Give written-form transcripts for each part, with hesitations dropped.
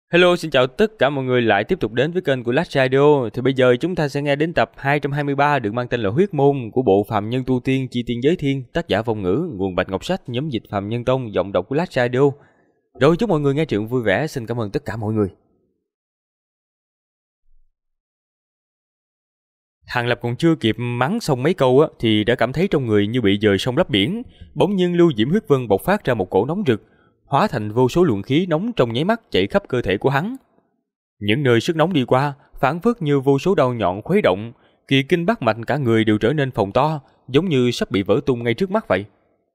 Hello, xin chào tất cả mọi người lại tiếp tục đến với kênh của Last Radio. Thì bây giờ chúng ta sẽ nghe đến tập 223 được mang tên là Huyết Môn của bộ Phàm Nhân Tu Tiên Chi Tiên Giới Thiên, tác giả Vong Ngữ, nguồn Bạch Ngọc Sách, nhóm dịch Phàm Nhân Tông, giọng đọc của Last Radio. Rồi chúc mọi người nghe truyện vui vẻ, xin cảm ơn tất cả mọi người. Hàng Lập còn chưa kịp mắng xong mấy câu thì đã cảm thấy trong người như bị dời sông lấp biển. Bỗng nhiên lưu diễm huyết vân bộc phát ra một cổ nóng rực, hóa thành vô số luồng khí nóng trong nháy mắt chạy khắp cơ thể của hắn. Những nơi sức nóng đi qua, phảng phất như vô số đao nhọn khuấy động, kỳ kinh bát mạch cả người đều trở nên phồng to, giống như sắp bị vỡ tung ngay trước mắt vậy.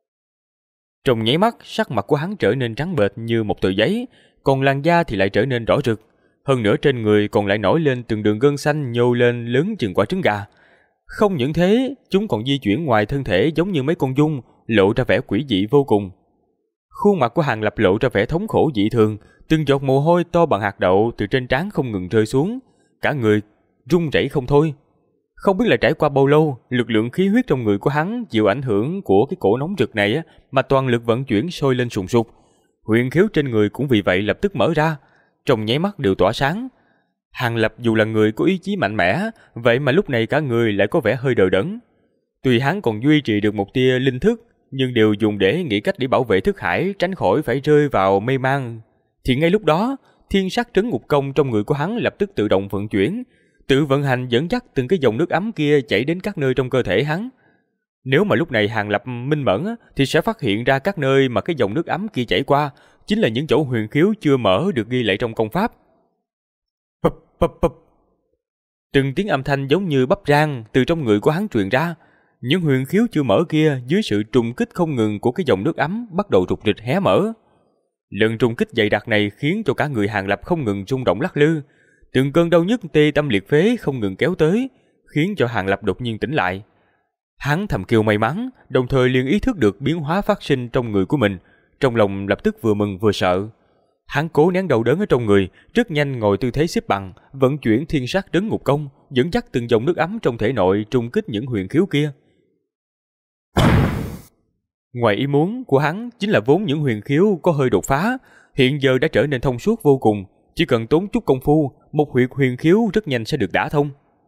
Trong nháy mắt, sắc mặt của hắn trở nên trắng bệch như một tờ giấy, còn làn da thì lại trở nên đỏ rực. Hơn nữa trên người còn lại nổi lên từng đường gân xanh nhô lên lớn chừng quả trứng gà. Không những thế, chúng còn di chuyển ngoài thân thể giống như mấy con giun, lộ ra vẻ quỷ dị vô cùng. Khuôn mặt của Hàng Lập lộ ra vẻ thống khổ dị thường, từng giọt mồ hôi to bằng hạt đậu từ trên trán không ngừng rơi xuống, cả người run rẩy không thôi. Không biết là trải qua bao lâu, lực lượng khí huyết trong người của hắn chịu ảnh hưởng của cái cổ nóng rực này mà toàn lực vận chuyển sôi lên sùng sục. Huyền khiếu trên người cũng vì vậy lập tức mở ra, trong nháy mắt đều tỏa sáng. Hàng Lập dù là người có ý chí mạnh mẽ, vậy mà lúc này cả người lại có vẻ hơi đờ đẫn. Tuy hắn còn duy trì được một tia linh thức, nhưng đều dùng để nghĩ cách để bảo vệ thức hải, tránh khỏi phải rơi vào mê man. Thì ngay lúc đó, thiên sát trấn ngục công trong người của hắn lập tức tự động vận chuyển, tự vận hành dẫn dắt từng cái dòng nước ấm kia chảy đến các nơi trong cơ thể hắn. Nếu mà lúc này Hàng Lập minh mẫn thì sẽ phát hiện ra các nơi mà cái dòng nước ấm kia chảy qua chính là những chỗ huyền khiếu chưa mở được ghi lại trong công pháp. Pập pập pập. Từng tiếng âm thanh giống như bắp rang từ trong người của hắn truyền ra. Những huyền khiếu chưa mở kia dưới sự trùng kích không ngừng của cái dòng nước ấm bắt đầu rục rịch hé mở. Lần trùng kích dày đặc này khiến cho cả người Hàng Lập không ngừng rung động lắc lư. Từng cơn đau nhức tê tâm liệt phế không ngừng kéo tới, khiến cho Hàng Lập đột nhiên tỉnh lại. Hắn thầm kêu may mắn, đồng thời liền ý thức được biến hóa phát sinh trong người của mình, trong lòng lập tức vừa mừng vừa sợ. Hắn cố nén đau đớn ở trong người, rất nhanh ngồi tư thế xếp bằng, vận chuyển thiên sát trấn ngục công, dẫn dắt từng dòng nước ấm trong thể nội trùng kích những huyền khiếu kia. Ngoài ý muốn của hắn chính là vốn những huyền khiếu có hơi đột phá, hiện giờ đã trở nên thông suốt vô cùng, chỉ cần tốn chút công phu, một huyệt huyền khiếu rất nhanh sẽ được đả thông.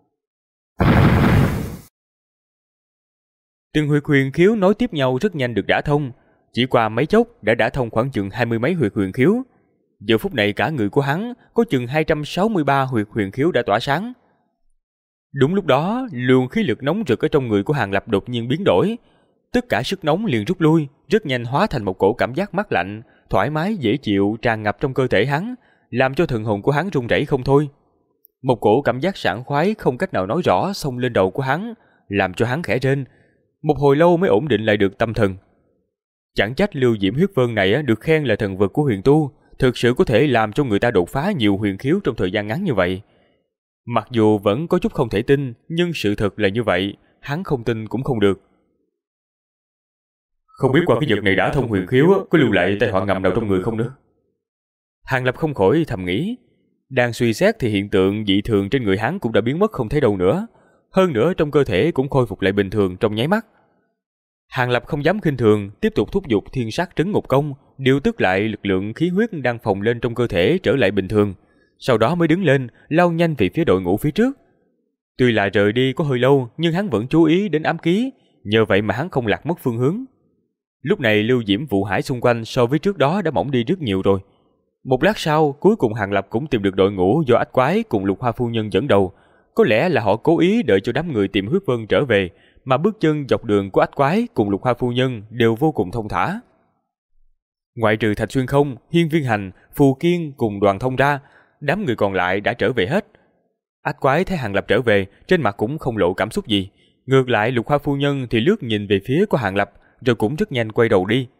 Từng huyệt huyền khiếu nối tiếp nhau rất nhanh được đả thông, chỉ qua mấy chốc đã đả thông khoảng chừng 20 mấy huyệt huyền khiếu. Giờ phút này cả người của hắn có chừng 263 huyệt huyền khiếu đã tỏa sáng. Đúng lúc đó, luồng khí lực nóng rực ở trong người của Hàng Lập đột nhiên biến đổi. Tất cả sức nóng liền rút lui, rất nhanh hóa thành một cổ cảm giác mát lạnh, thoải mái dễ chịu tràn ngập trong cơ thể hắn, làm cho thần hồn của hắn run rẩy không thôi. Một cổ cảm giác sảng khoái không cách nào nói rõ xông lên đầu của hắn, làm cho hắn khẽ rên. Một hồi lâu mới ổn định lại được tâm thần. Chẳng trách lưu diễm huyết vân này được khen là thần vật của huyền tu, thực sự có thể làm cho người ta đột phá nhiều huyền khiếu trong thời gian ngắn như vậy. Mặc dù vẫn có chút không thể tin, nhưng sự thật là như vậy, hắn không tin cũng không được. Không biết qua cái vật này đã thông huyền khiếu có lưu lại tai họa ngầm nào trong người không nữa? Hàng Lập không khỏi thầm nghĩ. Đang suy xét thì hiện tượng dị thường trên người hắn cũng đã biến mất không thấy đâu nữa. Hơn nữa trong cơ thể cũng khôi phục lại bình thường trong nháy mắt. Hàng Lập không dám khinh thường, tiếp tục thúc giục thiên sát trấn ngục công, điều tức lại lực lượng khí huyết đang phồng lên trong cơ thể trở lại bình thường. Sau đó mới đứng lên, lao nhanh về phía đội ngũ phía trước. Tuy là rời đi có hơi lâu, nhưng hắn vẫn chú ý đến ám ký, nhờ vậy mà hắn không lạc mất phương hướng. Lúc này lưu diễm vụ hải xung quanh so với trước đó đã mỏng đi rất nhiều rồi. Một lát sau, cuối cùng Hàng Lập cũng tìm được đội ngũ do Ách Quái cùng Lục Hoa phu nhân dẫn đầu. Có lẽ là họ cố ý đợi cho đám người tìm huyết vân trở về, mà bước chân dọc đường của Ách Quái cùng Lục Hoa phu nhân đều vô cùng thông thả. Ngoại trừ Thạch Xuyên Không, Hiên Viên Hành, Phù Kiên cùng Đoàn Thông ra, đám người còn lại đã trở về hết. Ách Quái thấy Hàng Lập trở về, trên mặt cũng không lộ cảm xúc gì. Ngược lại Lục Hoa phu nhân thì lướt nhìn về phía của Hàng Lập, rồi cũng rất nhanh quay đầu đi.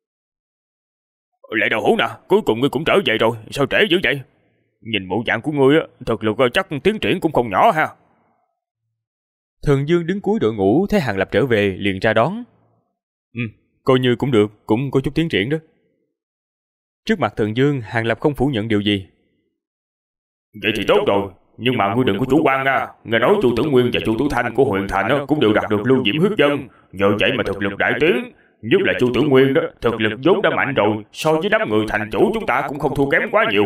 Lại đầu hũ nè, cuối cùng ngươi cũng trở về rồi, sao trễ dữ vậy? Nhìn bộ dạng của ngươi thực lực chắc tiến triển cũng không nhỏ ha. Thần Dương đứng cuối đội ngũ thấy Hàng Lập trở về liền ra đón. Coi như cũng được, cũng có chút tiến triển đó. Trước mặt Thần Dương, Hàng Lập không phủ nhận điều gì. Vậy thì tốt rồi, nhưng mà ngươi đừng có chủ quan nha. Nghe nói Chu Tử Nguyên và Chu Tử Thanh của Huyền Thành cũng đều đạt được lưu diễm huyết dân, nhờ vậy mà thực lực đại tiến. Nhất là Chu Tử Nguyên đó, thực lực vốn đã mạnh rồi, so với đám người thành chủ chúng ta cũng không thua kém quá nhiều.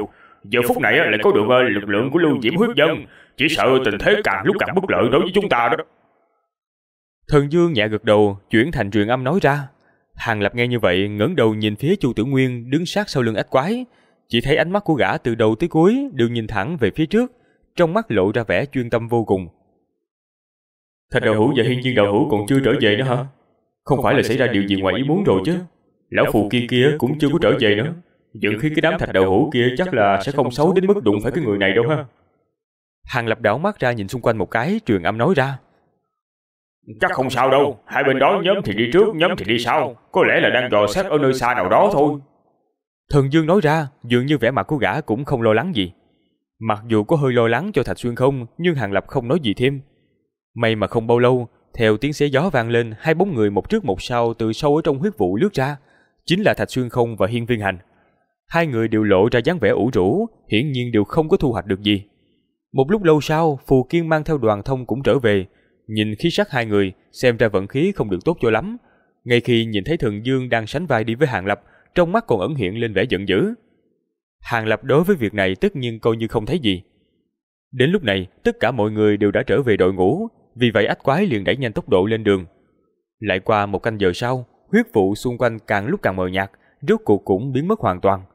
Giờ phút này lại có được lực lượng của Lưu Diễm Huyết Dân, chỉ sợ tình thế càng lúc càng bất lợi đối với chúng ta đó. Thần Dương nhẹ gật đầu, chuyển thành truyền âm nói ra. Hàng Lập nghe như vậy, ngẩng đầu nhìn phía Chu Tử Nguyên đứng sát sau lưng ách quái, chỉ thấy ánh mắt của gã từ đầu tới cuối đều nhìn thẳng về phía trước, trong mắt lộ ra vẻ chuyên tâm vô cùng. Thạch Đạo Hữu và Hiên Viên Đạo Hữu còn chưa trở về nữa hả? Không phải là xảy ra điều gì ngoài ý muốn rồi chứ? Lão phù kia cũng chưa có trở về nữa. Dựng khi cái đám Thạch Đạo Hữu kia chắc là sẽ không xấu đến mức đụng phải cái người này đâu ha. Hàng Lập đảo mắt ra nhìn xung quanh một cái, truyền âm nói ra. Chắc không sao đâu, hai bên đó nhóm thì đi trước, nhóm thì đi sau, có lẽ là đang dò xét ở nơi xa nào đó thôi. Thần Dương nói ra, dường như vẻ mặt của gã cũng không lo lắng gì. Mặc dù có hơi lo lắng cho Thạch Xuyên Không, nhưng Hàng Lập không nói gì thêm. May mà không bao lâu, theo tiếng xé gió vang lên, hai bóng người một trước một sau từ sâu ở trong huyết vụ lướt ra, chính là Thạch Xuyên Không và Hiên Viên Hành. Hai người đều lộ ra dáng vẻ ủ rũ, hiển nhiên đều không có thu hoạch được gì. Một lúc lâu sau, Phù Kiên mang theo Đoàn Thông cũng trở về, nhìn khí sắc hai người, xem ra vận khí không được tốt cho lắm. Ngay khi nhìn thấy Thần Dương đang sánh vai đi với Hàng Lập, trong mắt còn ẩn hiện lên vẻ giận dữ. Hàng Lập đối với việc này tất nhiên coi như không thấy gì. Đến lúc này, tất cả mọi người đều đã trở về đội ngũ, vì vậy ách quái liền đẩy nhanh tốc độ lên đường. Lại qua một canh giờ sau, huyết vụ xung quanh càng lúc càng mờ nhạt, rốt cuộc cũng biến mất hoàn toàn.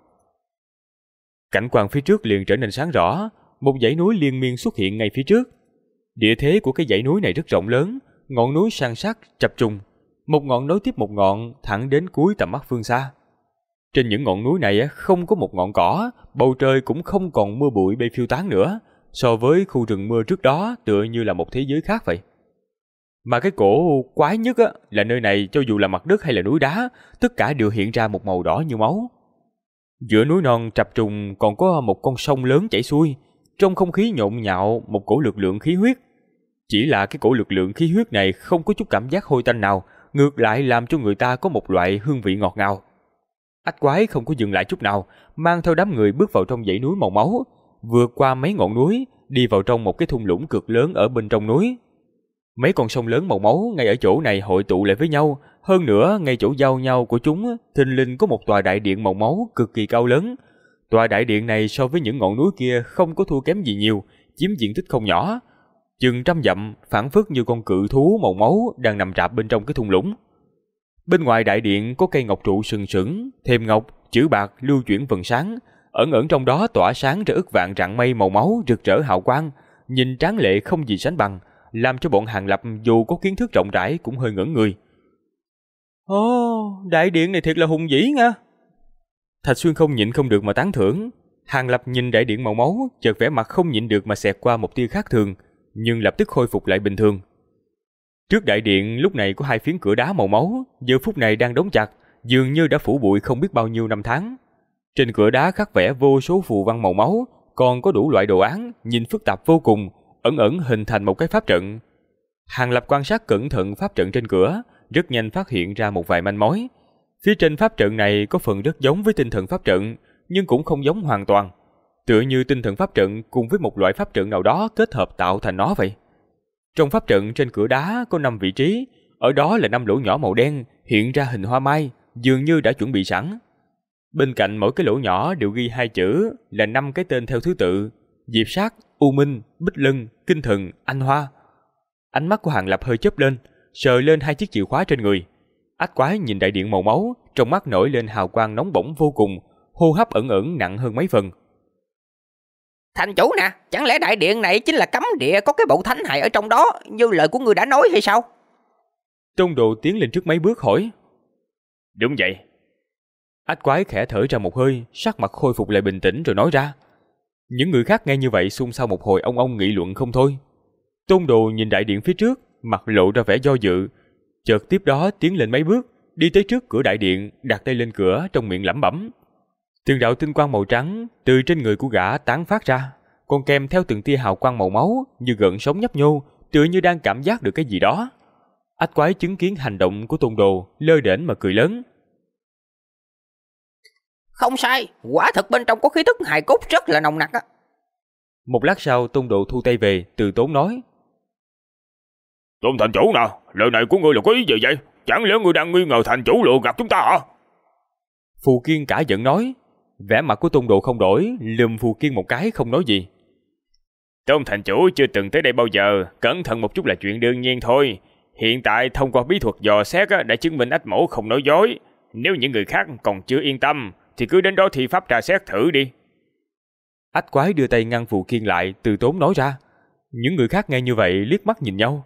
Cảnh quan phía trước liền trở nên sáng rõ, một dãy núi liên miên xuất hiện ngay phía trước. Địa thế của cái dãy núi này rất rộng lớn, ngọn núi san sát chập trùng, một ngọn nối tiếp một ngọn thẳng đến cuối tầm mắt phương xa. Trên những ngọn núi này không có một ngọn cỏ, bầu trời cũng không còn mưa bụi bay phiêu tán nữa, so với khu rừng mưa trước đó tựa như là một thế giới khác vậy. Mà cái cổ quái nhất là nơi này cho dù là mặt đất hay là núi đá, tất cả đều hiện ra một màu đỏ như máu. Giữa núi non chập trùng còn có một con sông lớn chảy xuôi, trong không khí nhộn nhạo một cổ lực lượng khí huyết. Chỉ là cái cổ lực lượng khí huyết này không có chút cảm giác hôi tanh nào, ngược lại làm cho người ta có một loại hương vị ngọt ngào. Ách quái không có dừng lại chút nào, mang theo đám người bước vào trong dãy núi màu máu, vượt qua mấy ngọn núi, đi vào trong một cái thung lũng cực lớn ở bên trong núi. Mấy con sông lớn màu máu ngay ở chỗ này hội tụ lại với nhau, hơn nữa ngay chỗ giao nhau của chúng, thình lình có một tòa đại điện màu máu cực kỳ cao lớn. Tòa đại điện này so với những ngọn núi kia không có thua kém gì nhiều, chiếm diện tích không nhỏ, chừng 100 dặm, phảng phất như con cự thú màu máu đang nằm rạp bên trong cái thung lũng. Bên ngoài đại điện có cây ngọc trụ sừng sững, thềm ngọc, chữ bạc lưu chuyển vầng sáng, ẩn ẩn trong đó tỏa sáng ra ức vạn rạng mây màu máu rực rỡ hào quang, nhìn tráng lệ không gì sánh bằng, làm cho bọn Hàng Lập dù có kiến thức rộng rãi cũng hơi ngẩn người. Ồ, đại điện này thiệt là hùng vĩ nha. Thạch Xuyên không nhịn không được mà tán thưởng. Hàng Lập nhìn đại điện màu máu, chợt vẻ mặt không nhịn được mà xẹt qua một tia khác thường, nhưng lập tức khôi phục lại bình thường. Trước đại điện lúc này có hai phiến cửa đá màu máu, giờ phút này đang đóng chặt, dường như đã phủ bụi không biết bao nhiêu năm tháng. Trên cửa đá khắc vẽ vô số phù văn màu máu, còn có đủ loại đồ án, nhìn phức tạp vô cùng, ẩn ẩn hình thành một cái pháp trận. Hàng Lập quan sát cẩn thận pháp trận trên cửa, rất nhanh phát hiện ra một vài manh mối. Phía trên pháp trận này có phần rất giống với tinh thần pháp trận, nhưng cũng không giống hoàn toàn. Tựa như tinh thần pháp trận cùng với một loại pháp trận nào đó kết hợp tạo thành nó vậy. Trong pháp trận trên cửa đá có 5 vị trí, ở đó là 5 lỗ nhỏ màu đen hiện ra hình hoa mai, dường như đã chuẩn bị sẵn. Bên cạnh mỗi cái lỗ nhỏ đều ghi 2 chữ là 5 cái tên theo thứ tự: Diệp Sát, U Minh, Bích Lân, Kinh Thần, Anh Hoa. Ánh mắt của Hàng Lập hơi chớp lên, sờ lên 2 chiếc chìa khóa trên người. Ách quái nhìn đại điện màu máu, trong mắt nổi lên hào quang nóng bỏng vô cùng, hô hấp ẩn ẩn nặng hơn mấy phần. Thành chủ nè, chẳng lẽ đại điện này chính là cấm địa có cái bộ thánh hài ở trong đó, như lời của ngươi đã nói hay sao? Tôn Đồ tiến lên trước mấy bước hỏi. Đúng vậy. Ách quái khẽ thở ra một hơi, sắc mặt khôi phục lại bình tĩnh rồi nói ra. Những người khác nghe như vậy xôn xao một hồi ông nghị luận không thôi. Tôn Đồ nhìn đại điện phía trước, mặt lộ ra vẻ do dự, chợt tiếp đó tiến lên mấy bước, đi tới trước cửa đại điện, đặt tay lên cửa, trong miệng lẩm bẩm. Từng đạo tinh quang màu trắng từ trên người của gã tán phát ra, còn kèm theo từng tia hào quang màu máu như gợn sóng nhấp nhô, tựa như đang cảm giác được cái gì đó. Ách quái chứng kiến hành động của Tôn Đồ, lơ đễnh mà cười lớn. Không sai, quả thật bên trong có khí tức hài cốt rất là nồng nặc á. Một lát sau Tôn Đồ thu tay về, từ tốn nói. Tôn thành chủ nào, lời này của ngươi là có ý gì vậy? Chẳng lẽ ngươi đang nghi ngờ thành chủ lừa gạt chúng ta hả? Phù Kiên cả giận nói. Vẻ mặt của Tôn Đồ không đổi, lườm Phù Kiên một cái không nói gì. Tôn thành chủ chưa từng tới đây bao giờ, cẩn thận một chút là chuyện đương nhiên thôi. Hiện tại thông qua bí thuật dò xét đã chứng minh Ách Mỗ không nói dối. Nếu những người khác còn chưa yên tâm thì cứ đến đó thi pháp tra xét thử đi. Ách Quái đưa tay ngăn Phù Kiên lại, từ tốn nói ra. Những người khác nghe như vậy liếc mắt nhìn nhau.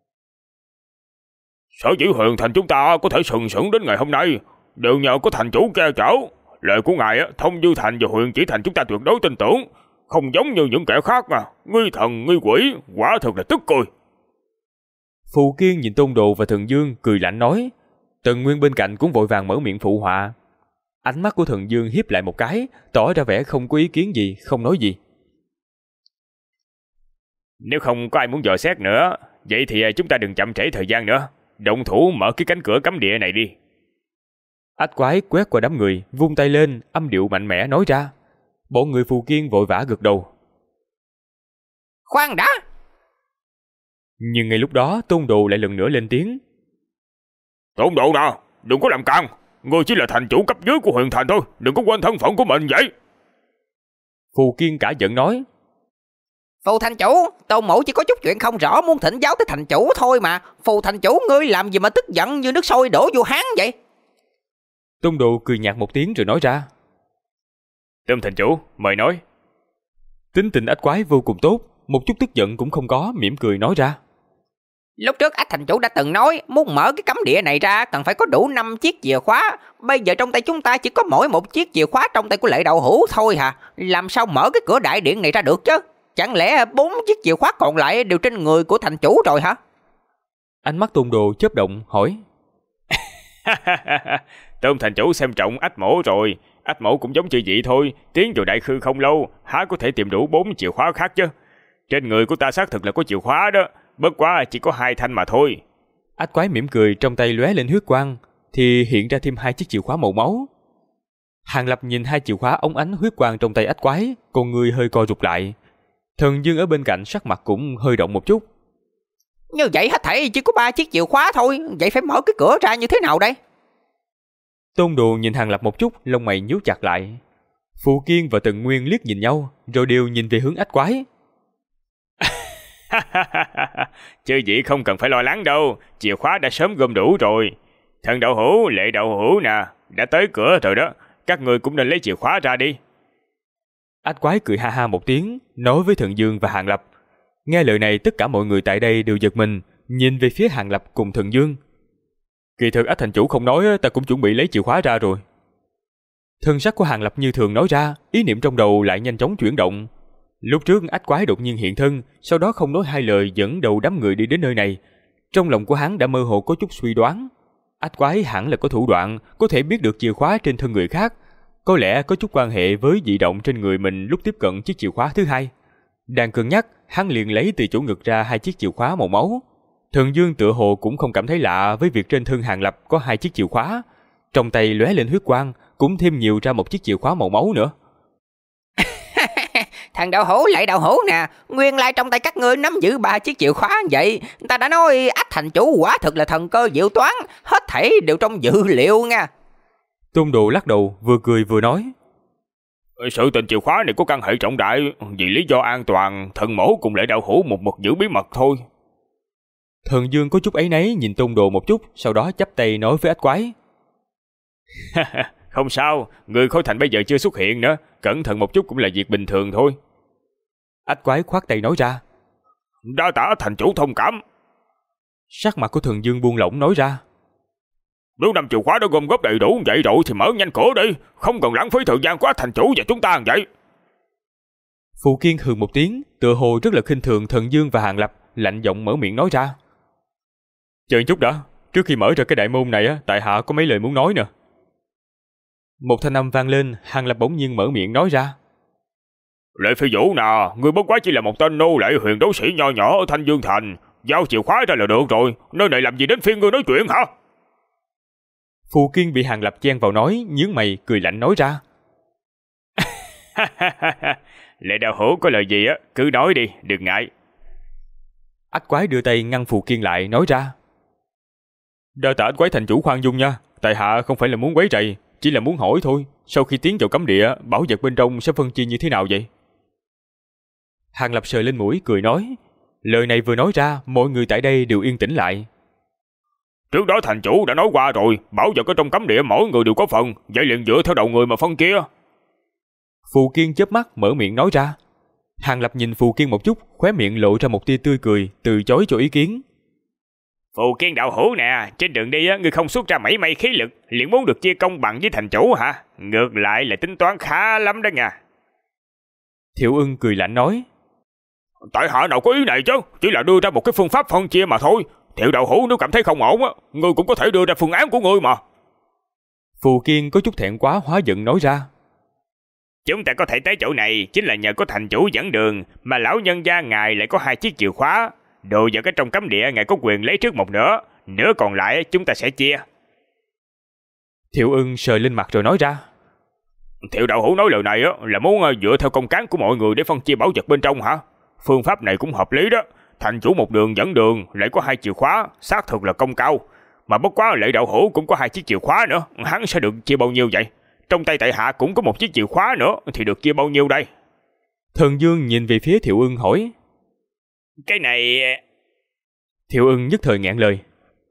Sở dĩ Huyền Thành chúng ta có thể sừng sững đến ngày hôm nay đều nhờ có thành chủ che chở. Lời của ngài Thông Dư Thành và Huyền Chỉ Thành chúng ta tuyệt đối tin tưởng, không giống như những kẻ khác mà ngươi thần ngươi quỷ, quả thật là tức cười. Phù Kiên nhìn Tôn Đồ và Thần Dương cười lạnh nói. Tần Nguyên bên cạnh cũng vội vàng mở miệng phụ họa. Ánh mắt của Thần Dương hiếp lại một cái, tỏ ra vẻ không có ý kiến gì, không nói gì. Nếu không có ai muốn dò xét nữa, vậy thì chúng ta đừng chậm trễ thời gian nữa, động thủ mở cái cánh cửa cấm địa này đi. Ách Quái quét qua đám người, vung tay lên, âm điệu mạnh mẽ nói ra. Bọn người Phù Kiên vội vã gật đầu. Khoan đã! Nhưng ngay lúc đó Tôn Đồ lại lần nữa lên tiếng. Tôn Đồ nè, đừng có làm càn, ngươi chỉ là thành chủ cấp dưới của Huyền Thành thôi, đừng có quên thân phận của mình vậy. Phù Kiên cả giận nói. Phù thành chủ, Tôn mỗ chỉ có chút chuyện không rõ muốn thỉnh giáo tới thành chủ thôi mà. Phù thành chủ ngươi làm gì mà tức giận như nước sôi đổ vô hán vậy? Tôn Đồ cười nhạt một tiếng rồi nói ra. Tôn thành chủ, mời nói. Tính tình Ách Quái vô cùng tốt, một chút tức giận cũng không có, mỉm cười nói ra. Lúc trước Ách thành chủ đã từng nói muốn mở cái cấm địa này ra cần phải có đủ 5 chiếc chìa khóa. Bây giờ trong tay chúng ta chỉ có mỗi một chiếc chìa khóa trong tay của Lệ Đậu Hữu thôi hả? Làm sao mở cái cửa đại điện này ra được chứ? Chẳng lẽ 4 chiếc chìa khóa còn lại đều trên người của thành chủ rồi hả? Ánh mắt Tôn Đồ chớp động hỏi. Tôn thành chủ xem trọng Ách Mỗ rồi. Ách Mỗ cũng giống chư vị thôi, tiến vào đại khư không lâu, há có thể tìm đủ 4 chìa khóa khác chứ? Trên người của ta xác thực là có chìa khóa đó, bất quá chỉ có 2 thanh mà thôi. Ách Quái mỉm cười, trong tay lóe lên huyết quang, thì hiện ra thêm 2 chiếc chìa khóa màu máu. Hàng Lập nhìn 2 chìa khóa óng ánh huyết quang trong tay Ách Quái, con người hơi co rụt lại. Thần Dương ở bên cạnh sắc mặt cũng hơi động một chút. Như vậy hết thảy chỉ có 3 chiếc chìa khóa thôi, vậy phải mở cái cửa ra như thế nào đây? Tôn Đồ nhìn Hàng Lập một chút, lông mày nhíu chặt lại. Phù Kiên và Tần Nguyên liếc nhìn nhau, rồi đều nhìn về hướng Ách Quái. Chư vị không cần phải lo lắng đâu, chìa khóa đã sớm gom đủ rồi. Thần Đậu Hữu, Lệ Đậu Hữu nè, đã tới cửa rồi đó, các người cũng nên lấy chìa khóa ra đi. Ách Quái cười ha ha một tiếng, nói với Thần Dương và Hàng Lập. Nghe lời này tất cả mọi người tại đây đều giật mình, nhìn về phía Hàng Lập cùng Thần Dương. Kỳ thực Ách thành chủ không nói, ta cũng chuẩn bị lấy chìa khóa ra rồi. Thân sắc của Hàng Lập như thường nói ra, ý niệm trong đầu lại nhanh chóng chuyển động. Lúc trước Ách Quái đột nhiên hiện thân, sau đó không nói hai lời dẫn đầu đám người đi đến nơi này. Trong lòng của hắn đã mơ hồ có chút suy đoán. Ách Quái hẳn là có thủ đoạn, có thể biết được chìa khóa trên thân người khác. Có lẽ có chút quan hệ với dị động trên người mình lúc tiếp cận chiếc chìa khóa thứ hai. Đang cân nhắc, hắn liền lấy từ chỗ ngực ra 2 chiếc chìa khóa màu máu. Thần Dương tựa hồ cũng không cảm thấy lạ với việc trên thân Hàng Lập có 2 chiếc chìa khóa. Trong tay lóe lên huyết quang, cũng thêm nhiều ra một chiếc chìa khóa màu máu nữa. Thằng Đậu Hữu, Lệ Đậu Hữu nè, nguyên lai trong tay các ngươi nắm giữ 3 chiếc chìa khóa vậy. Ta đã nói Ách thành chủ quả thực là thần cơ diệu toán, hết thảy đều trong dự liệu nha. Tôn Đồ lắc đầu, vừa cười vừa nói. Sự tình chìa khóa này có căn hệ trọng đại, vì lý do an toàn, thần mẫu cùng Lệ Đậu Hữu một mực giữ bí mật thôi. Thần Dương có chút áy náy nhìn Tôn Đồ một chút, sau đó chắp tay nói với Ách Quái. Không sao, người Khối Thành bây giờ chưa xuất hiện nữa, cẩn thận một chút cũng là việc bình thường thôi. Ách Quái khoát tay nói ra. Đa tạ thành chủ thông cảm. Sắc mặt của Thần Dương buông lỏng nói ra. Nếu 5 chìa khóa đã gom góp đầy đủ vậy rồi thì mở nhanh cửa đi, không cần lãng phí thời gian quá thành chủ và chúng ta vậy. Phù Kiên hừ một tiếng, tựa hồ rất là khinh thường Thần Dương và Hàng Lập, lạnh giọng mở miệng nói ra. Chờ chút đã, trước khi mở ra cái đại môn này tại hạ có mấy lời muốn nói nè. Một thanh âm vang lên, Hàng Lập bỗng nhiên mở miệng nói ra. Lệ Phi Vũ nè, ngươi bất quá chỉ là một tên nô lệ huyền đấu sĩ nho nhỏ ở Thanh Dương Thành, giao chìa khóa ra là được rồi, nơi này làm gì đến phiên ngươi nói chuyện hả? Phù Kiên bị Hàng Lập chen vào nói, nhướng mày cười lạnh nói ra. Lệ Đậu Hữu có lời gì cứ nói đi, đừng ngại. Ách Quái đưa tay ngăn Phù Kiên lại nói ra. Đa tạ Ách Quái thành chủ khoan dung nha, tại hạ không phải là muốn quấy rầy, chỉ là muốn hỏi thôi, sau khi tiến vào cấm địa, bảo vật bên trong sẽ phân chia như thế nào vậy? Hàng Lập sờ lên mũi cười nói. Lời này vừa nói ra, mọi người tại đây đều yên tĩnh lại. Trước đó thành chủ đã nói qua rồi, bảo vật ở trong cấm địa mỗi người đều có phần, vậy liền dựa theo đầu người mà phân chia. Phù Kiên chớp mắt mở miệng nói ra. Hàng Lập nhìn Phù Kiên một chút, khóe miệng lộ ra một tia tươi cười, từ chối cho ý kiến. Phù Kiên đạo hữu nè, trên đường đi ngươi không xuất ra mảy may khí lực, liền muốn được chia công bằng với thành chủ hả? Ngược lại là tính toán khá lắm đó nha. Thiệu Ưng cười lạnh nói. Tại hạ nào có ý này chứ, chỉ là đưa ra một cái phương pháp phân chia mà thôi. Thiệu đạo hữu nếu cảm thấy không ổn, ngươi cũng có thể đưa ra phương án của ngươi mà. Phù Kiên có chút thẹn quá hóa giận nói ra. Chúng ta có thể tới chỗ này chính là nhờ có thành chủ dẫn đường, mà lão nhân gia ngài lại có 2 chiếc chìa khóa. Đồ vật ở trong cấm địa ngài có quyền lấy trước một nửa, nửa còn lại chúng ta sẽ chia. Thiệu Ưng sờ lên mặt rồi nói ra. Thiệu đạo hữu nói lời này là muốn dựa theo công cán của mọi người để phân chia bảo vật bên trong hả? Phương pháp này cũng hợp lý đó. Thành chủ một đường dẫn đường lại có 2 chìa khóa, xác thực là công cao. Mà bất quá Lệ đạo hữu cũng có 2 chiếc chìa khóa nữa, hắn sẽ được chia bao nhiêu vậy? Trong tay tại hạ cũng có 1 chiếc chìa khóa nữa, thì được chia bao nhiêu đây? Thần Dương nhìn về phía Thiệu Ưng hỏi. Cái này... Thiệu Ưng nhất thời ngẹn lời.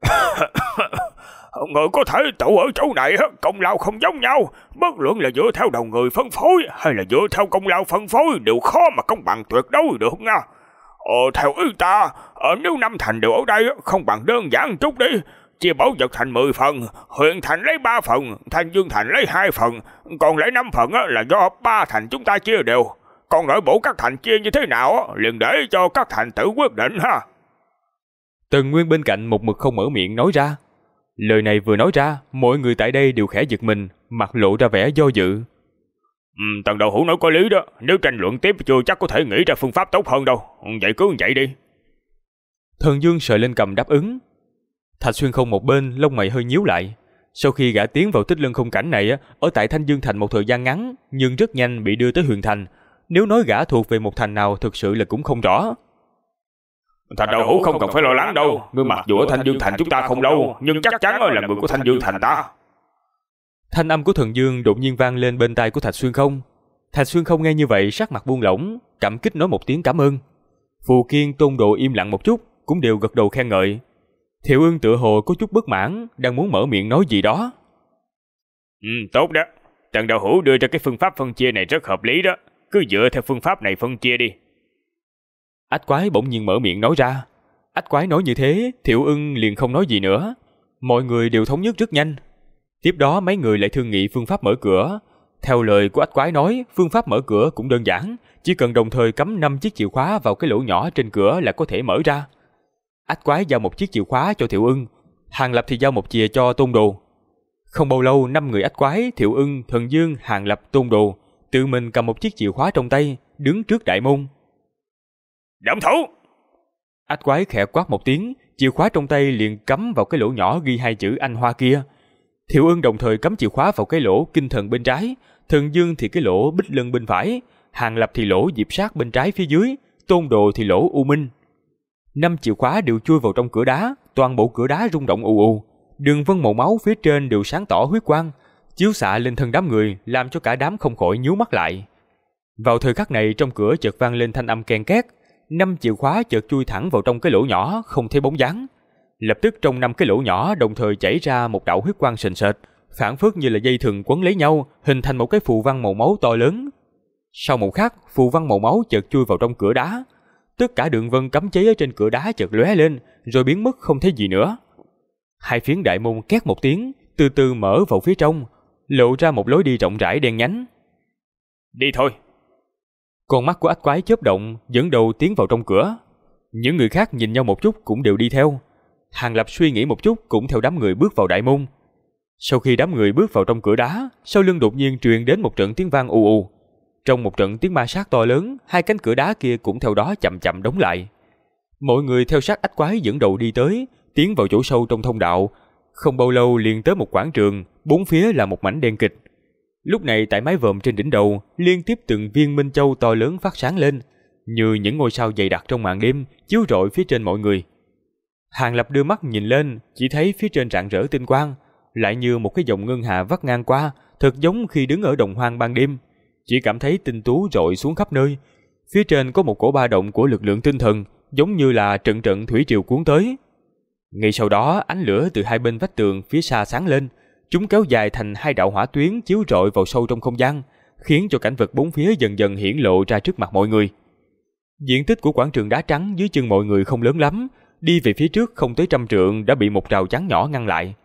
Người có thể tụ ở chỗ này công lao không giống nhau, bất luận là dựa theo đầu người phân phối hay là dựa theo công lao phân phối đều khó mà công bằng tuyệt đối được nha. Theo ý ta, nếu 5 thành đều ở đây không bằng đơn giản chút đi, chia bảo vật thành 10 phần, huyện thành lấy 3 phần, Thanh Dương thành lấy 2 phần, còn lại 5 phần là do 3 thành chúng ta chia đều. Còn nội bộ các thành chia như thế nào liền để cho các thành tự quyết định ha. Tần Nguyên bên cạnh một mực không mở miệng nói ra. Lời này vừa nói ra, mọi người tại đây đều khẽ giật mình, mặt lộ ra vẻ do dự. Tần đạo hữu nói có lý đó, nếu tranh luận tiếp chưa chắc có thể nghĩ ra phương pháp tốt hơn đâu, vậy cứ vậy đi. Thần Dương sờ lên cầm đáp ứng. Thạch Xuyên Không một bên lông mày hơi nhíu lại. Sau khi gã tiến vào Tích Lân Không cảnh này ở tại Thanh Dương thành một thời gian ngắn, nhưng rất nhanh bị đưa tới Huyền thành. Nếu nói gã thuộc về một thành nào thực sự là cũng không rõ. Thành đạo hữu không cần phải lo lắng đâu, ngươi mặc dù ở Thanh Dương thành chúng ta không lâu, nhưng chắc chắn là người của Thanh Dương thành ta. Thanh âm của Thần Dương đột nhiên vang lên bên tai của Thạch Xuyên Không. Thạch Xuyên Không nghe như vậy sắc mặt buông lỏng, cảm kích nói một tiếng cảm ơn. Phù Kiên, Tôn Đồ im lặng một chút, cũng đều gật đầu khen ngợi. Thiệu Ưng tựa hồ có chút bất mãn, đang muốn mở miệng nói gì đó. Tốt đó, Tần đạo hữu đưa ra cái phương pháp phân chia này rất hợp lý đó, cứ dựa theo phương pháp này phân chia đi. Ách Quái bỗng nhiên mở miệng nói ra. Ách Quái nói như thế, Thiệu Ưng liền không nói gì nữa. Mọi người đều thống nhất rất nhanh. Tiếp đó mấy người lại thương nghị phương pháp mở cửa. Theo lời của Ách Quái nói, phương pháp mở cửa cũng đơn giản, chỉ cần đồng thời cắm 5 chiếc chìa khóa vào cái lỗ nhỏ trên cửa là có thể mở ra. Ách Quái giao 1 chiếc chìa khóa cho Thiệu Ưng, Hàng Lập thì giao 1 chìa cho Tôn Đồ. Không bao lâu, 5 người Ách Quái, Thiệu Ưng, Thần Dương, Hàng Lập, Tôn Đồ tự mình cầm 1 chiếc chìa khóa trong tay, đứng trước đại môn. Động thủ! Ách Quái khẽ quát một tiếng, chìa khóa trong tay liền cắm vào cái lỗ nhỏ ghi 2 chữ Anh Hoa kia. Thiệu Ưng đồng thời cắm chìa khóa vào cái lỗ Kinh Thần bên trái, Thần Dương thì cái lỗ Bích Lân bên phải, Hàng Lập thì lỗ Diệp Sát bên trái phía dưới, Tôn Đồ thì lỗ U Minh. 5 chìa khóa đều chui vào trong cửa đá, toàn bộ cửa đá rung động ù ù, đường vân màu máu phía trên đều sáng tỏ huyết quang, chiếu xạ lên thân đám người, làm cho cả đám không khỏi nhíu mắt lại. Vào thời khắc này, trong cửa chợt vang lên thanh âm ken két, 5 chìa khóa chợt chui thẳng vào trong cái lỗ nhỏ, không thấy bóng dáng. Lập tức trong 5 cái lỗ nhỏ đồng thời chảy ra một đạo huyết quang sền sệt, phảng phất như là dây thừng quấn lấy nhau, hình thành một cái phù văn màu máu to lớn. Sau một khắc, phù văn màu máu chợt chui vào trong cửa đá. Tất cả đường vân cấm chế ở trên cửa đá chợt lóe lên, rồi biến mất không thấy gì nữa. 2 phiến đại môn két một tiếng, từ từ mở vào phía trong, lộ ra một lối đi rộng rãi đen nhánh. Đi thôi. Con mắt của Ách Quái chớp động, dẫn đầu tiến vào trong cửa. Những người khác nhìn nhau một chút cũng đều đi theo. Hàng Lập suy nghĩ một chút cũng theo đám người bước vào đại môn. Sau khi đám người bước vào trong cửa đá, sau lưng đột nhiên truyền đến một trận tiếng vang ù ù. Trong một trận tiếng ma sát to lớn, 2 cánh cửa đá kia cũng theo đó chậm chậm đóng lại. Mọi người theo sát Ách Quái dẫn đầu đi tới, tiến vào chỗ sâu trong thông đạo. Không bao lâu liền tới một quảng trường, bốn phía là một mảnh đen kịch. Lúc này tại mái vòm trên đỉnh đầu, liên tiếp từng viên minh châu to lớn phát sáng lên, như những ngôi sao dày đặc trong màn đêm, chiếu rọi phía trên mọi người. Hàng Lập đưa mắt nhìn lên, chỉ thấy phía trên rạng rỡ tinh quang, lại như một cái dòng ngân hà vắt ngang qua, thật giống khi đứng ở đồng hoang ban đêm. Chỉ cảm thấy tinh tú rọi xuống khắp nơi. Phía trên có một cổ ba động của lực lượng tinh thần, giống như là trận trận thủy triều cuốn tới. Ngay sau đó, ánh lửa từ hai bên vách tường phía xa sáng lên. Chúng kéo dài thành hai đạo hỏa tuyến chiếu rọi vào sâu trong không gian, khiến cho cảnh vật bốn phía dần dần hiển lộ ra trước mặt mọi người. Diện tích của quảng trường đá trắng dưới chân mọi người không lớn lắm, đi về phía trước không tới 100 trượng đã bị một rào chắn nhỏ ngăn lại.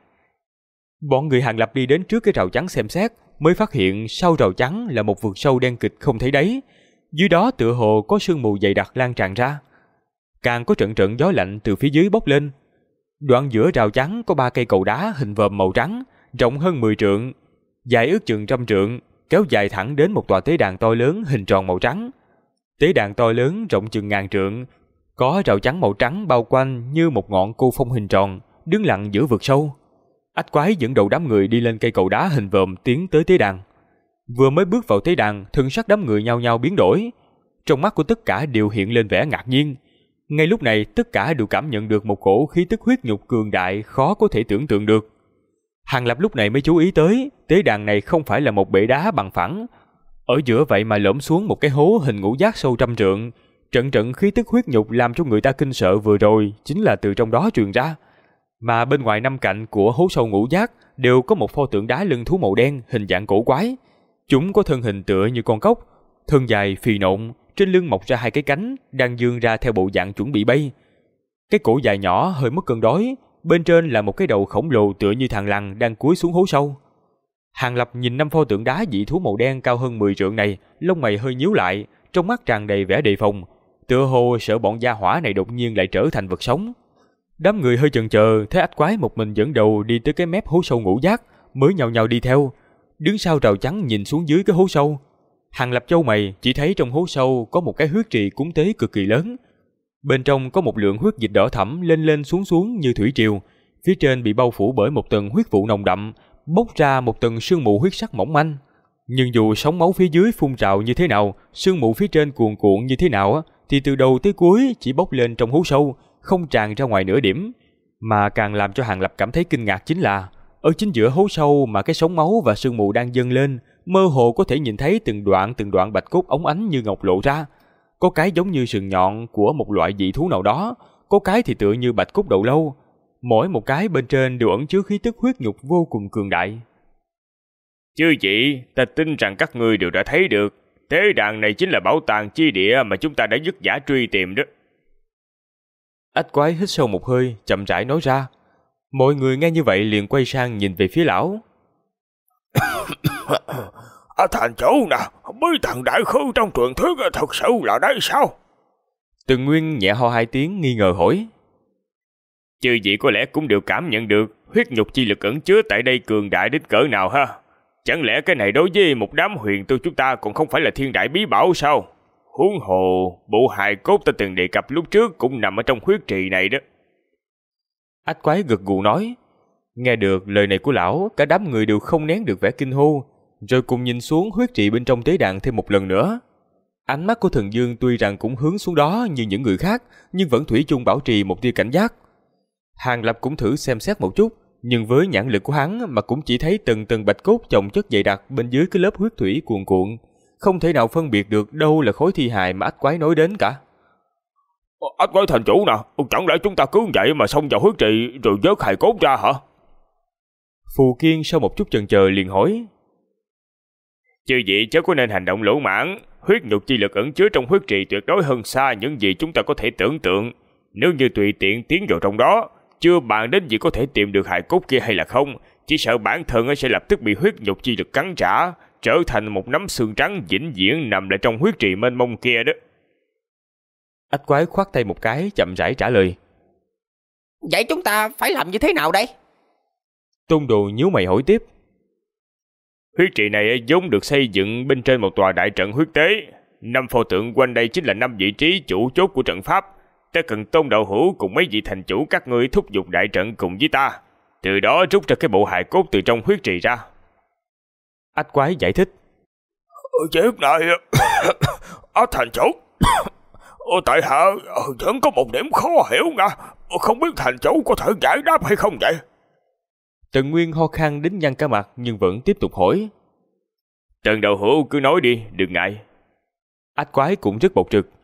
Bọn người Hàng Lập đi đến trước cái rào chắn xem xét, mới phát hiện sau rào chắn là một vực sâu đen kịch không thấy đáy. Dưới đó tựa hồ có sương mù dày đặc lan tràn ra. Càng có trận trận gió lạnh từ phía dưới bốc lên. Đoạn giữa rào chắn có 3 cây cầu đá hình vòm màu trắng, rộng hơn 10 trượng, dài ước chừng 100 trượng, kéo dài thẳng đến một tòa tế đàn to lớn hình tròn màu trắng. Tế đàn to lớn rộng chừng 1000 trượng, có rào chắn màu trắng bao quanh như một ngọn cô phong hình tròn, đứng lặng giữa vực sâu. Ách Quái dẫn đầu đám người đi lên cây cầu đá hình vòm tiến tới tế đàn. Vừa mới bước vào tế đàn, thân sắc đám người nhao nhao biến đổi. Trong mắt của tất cả đều hiện lên vẻ ngạc nhiên. Ngay lúc này, tất cả đều cảm nhận được một cổ khí tức huyết nhục cường đại khó có thể tưởng tượng được. Hàng Lập lúc này mới chú ý tới, tế đàn này không phải là một bệ đá bằng phẳng. Ở giữa vậy mà lõm xuống một cái hố hình ngũ giác sâu 100 trượng. Trận trận khí tức huyết nhục làm cho người ta kinh sợ vừa rồi chính là từ trong đó truyền ra. Mà bên ngoài 5 cạnh của hố sâu ngũ giác đều có một pho tượng đá lưng thú màu đen hình dạng cổ quái. Chúng có thân hình tựa như con cóc, thân dài phì nộn, trên lưng mọc ra 2 cái cánh đang dương ra theo bộ dạng chuẩn bị bay. Cái cổ dài nhỏ hơi mất cân đối, bên trên là một cái đầu khổng lồ tựa như thằn lằn đang cúi xuống hố sâu. Hàng Lập nhìn 5 pho tượng đá dị thú màu đen cao hơn 10 trượng này, lông mày hơi nhíu lại, trong mắt tràn đầy vẻ đề phòng, tựa hồ sợ bọn gia hỏa này đột nhiên lại trở thành vật sống. Đám người hơi chần chờ, thấy Ách Quái một mình dẫn đầu đi tới cái mép hố sâu ngũ giác, mới nhao nhao đi theo. Đứng sau rào chắn nhìn xuống dưới cái hố sâu. Hàng Lập chau mày, chỉ thấy trong hố sâu có một cái huyết trì cúng tế cực kỳ lớn. Bên trong có một lượng huyết dịch đỏ thẫm lên lên xuống xuống như thủy triều, phía trên bị bao phủ bởi một tầng huyết vụ nồng đậm, bốc ra một tầng sương mù huyết sắc mỏng manh. Nhưng dù sóng máu phía dưới phun trào như thế nào, sương mù phía trên cuồn cuộn như thế nào thì từ đầu tới cuối chỉ bốc lên trong hố sâu, không tràn ra ngoài nửa điểm. Mà càng làm cho Hàng Lập cảm thấy kinh ngạc chính là ở chính giữa hố sâu mà cái sóng máu và sương mù đang dâng lên, mơ hồ có thể nhìn thấy từng đoạn bạch cốt óng ánh như ngọc lộ ra. Có cái giống như sừng nhọn của một loại dị thú nào đó, có cái thì tựa như bạch cốt đầu lâu. Mỗi một cái bên trên đều ẩn chứa khí tức huyết nhục vô cùng cường đại. Chư vị, ta tin rằng các ngươi đều đã thấy được, tế đàn này chính là bảo tàng chi địa mà chúng ta đã vất vả truy tìm đó. Ách Quái hít sâu một hơi, chậm rãi nói ra. Mọi người nghe như vậy liền quay sang nhìn về phía lão. Thành chủ nè, bí tàng đại khư trong truyền thuyết thật sự là đấy sao? Từng Nguyên nhẹ ho 2 tiếng nghi ngờ hỏi. Chư vị có lẽ cũng đều cảm nhận được huyết nhục chi lực ẩn chứa tại đây cường đại đến cỡ nào ha? Chẳng lẽ cái này đối với một đám huyền tu chúng ta còn không phải là thiên đại bí bảo sao? Huống hồ, bộ hài cốt ta từng đề cập lúc trước cũng nằm ở trong huyết trì này đó. Ách Quái gật gù nói. Nghe được lời này của lão, cả đám người đều không nén được vẻ kinh hô, rồi cùng nhìn xuống huyết trì bên trong tế đàn thêm một lần nữa. Ánh mắt của Thần Dương tuy rằng cũng hướng xuống đó như những người khác, nhưng vẫn thủy chung bảo trì một tia cảnh giác. Hàng Lập cũng thử xem xét một chút, nhưng với nhãn lực của hắn mà cũng chỉ thấy từng tầng bạch cốt chồng chất dày đặc bên dưới cái lớp huyết thủy cuồn cuộn, không thể nào phân biệt được đâu là khối thi hài mà Ách Quái nói đến cả. Ách Quái thành chủ nè, chẳng lẽ chúng ta cứ vậy mà xông vào huyết trì rồi vớt hài cốt ra hả? Phù Kiên sau một chút chần chờ liền hỏi. Chư vị chớ có nên hành động lỗ mãn, huyết nhục chi lực ẩn chứa trong huyết trì tuyệt đối hơn xa những gì chúng ta có thể tưởng tượng. Nếu như tùy tiện tiến vào trong đó, chưa bàn đến việc có thể tìm được hài cốt kia hay là không, chỉ sợ bản thân sẽ lập tức bị huyết nhục chi lực cắn trả, trở thành một nắm xương trắng vĩnh viễn nằm lại trong huyết trì mênh mông kia đó. Ách Quái khoát tay một cái, chậm rãi trả lời. Vậy chúng ta phải làm như thế nào đây? Tôn Đồ nhíu mày hỏi tiếp. Huyết trì này vốn được xây dựng bên trên một tòa đại trận huyết tế. 5 pho tượng quanh đây chính là 5 vị trí chủ chốt của trận pháp. Ta cần Tôn Đạo Hữu cùng mấy vị thành chủ các ngươi thúc giục đại trận cùng với ta, từ đó rút ra cái bộ hài cốt từ trong huyết trì ra. Ách Quái giải thích. Việc này thành chủ, tại hạ vẫn có một điểm khó hiểu nha, không biết thành chủ có thể giải đáp hay không vậy? Tần Nguyên ho khan đến nhăn cả mặt nhưng vẫn tiếp tục hỏi. Tần đạo hữu cứ nói đi, đừng ngại. Ách quái cũng rất bộc trực.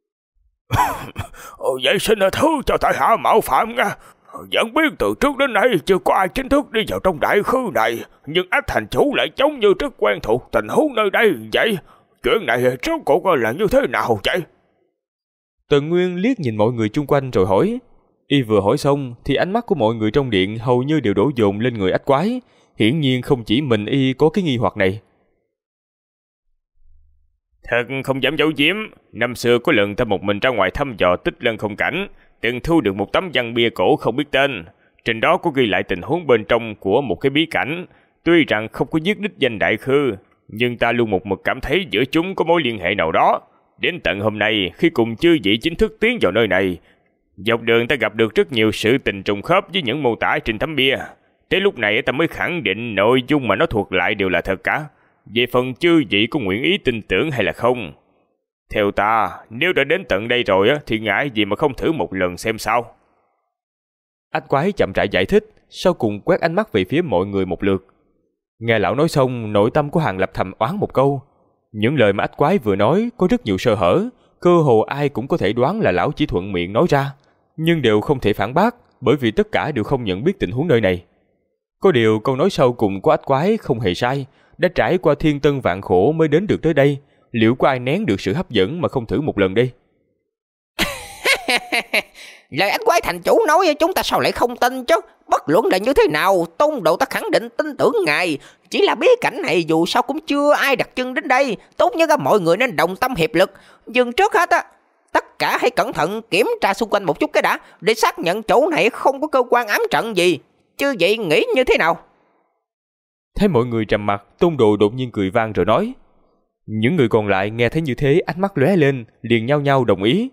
Vậy xin thứ cho tại hạ mạo phạm nha. Vẫn biết từ trước đến nay chưa có ai chính thức đi vào trong đại khư này, nhưng Ách thành chủ lại giống như rất quen thuộc tình huống nơi đây vậy. Chuyện này rốt cuộc là như thế nào vậy? Tần Nguyên liếc nhìn mọi người chung quanh rồi hỏi. Y vừa hỏi xong thì ánh mắt của mọi người trong điện hầu như đều đổ dồn lên người ách quái. Hiển nhiên không chỉ mình Y có cái nghi hoặc này. Thật không dám giấu giếm, năm xưa có lần ta một mình ra ngoài thăm dò Tích Lân không cảnh, từng thu được một tấm văn bia cổ không biết tên. Trên đó có ghi lại tình huống bên trong của một cái bí cảnh. Tuy rằng không có viết đích danh đại khư, nhưng ta luôn một mực cảm thấy giữa chúng có mối liên hệ nào đó. Đến tận hôm nay, khi cùng chư vị chính thức tiến vào nơi này, dọc đường ta gặp được rất nhiều sự tình trùng khớp với những mô tả trên tấm bia. Tới lúc này ta mới khẳng định nội dung mà nó thuộc lại đều là thật cả. Về phần chư vị có nguyện ý tin tưởng hay là không, theo ta, nếu đã đến tận đây rồi thì ngại gì mà không thử một lần xem sao. Ách quái chậm rãi giải thích, sau cùng quét ánh mắt về phía mọi người một lượt. Nghe lão nói xong, nội tâm của Hàng Lập thầm oán một câu. Những lời mà ách quái vừa nói có rất nhiều sơ hở, cơ hồ ai cũng có thể đoán là lão chỉ thuận miệng nói ra, nhưng đều không thể phản bác, bởi vì tất cả đều không nhận biết tình huống nơi này. Có điều câu nói sau cùng của ách quái không hề sai, đã trải qua thiên tân vạn khổ mới đến được tới đây, liệu có ai nén được sự hấp dẫn mà không thử một lần đây? Lời ách quái thành chủ nói chúng ta sao lại không tin chứ? Bất luận là như thế nào, tôn độ ta khẳng định tin tưởng ngài. Chỉ là bí cảnh này dù sao cũng chưa ai đặt chân đến đây, tốt nhất mọi người nên đồng tâm hiệp lực. Nhưng trước hết tất cả hãy cẩn thận kiểm tra xung quanh một chút cái đã, để xác nhận chỗ này không có cơ quan ám trận gì. Chứ vậy nghĩ như thế nào? Thấy mọi người trầm mặc, Tôn Đồ đột nhiên cười vang rồi nói. Những người còn lại nghe thấy như thế, ánh mắt lóe lên, liền nhao nhao đồng ý.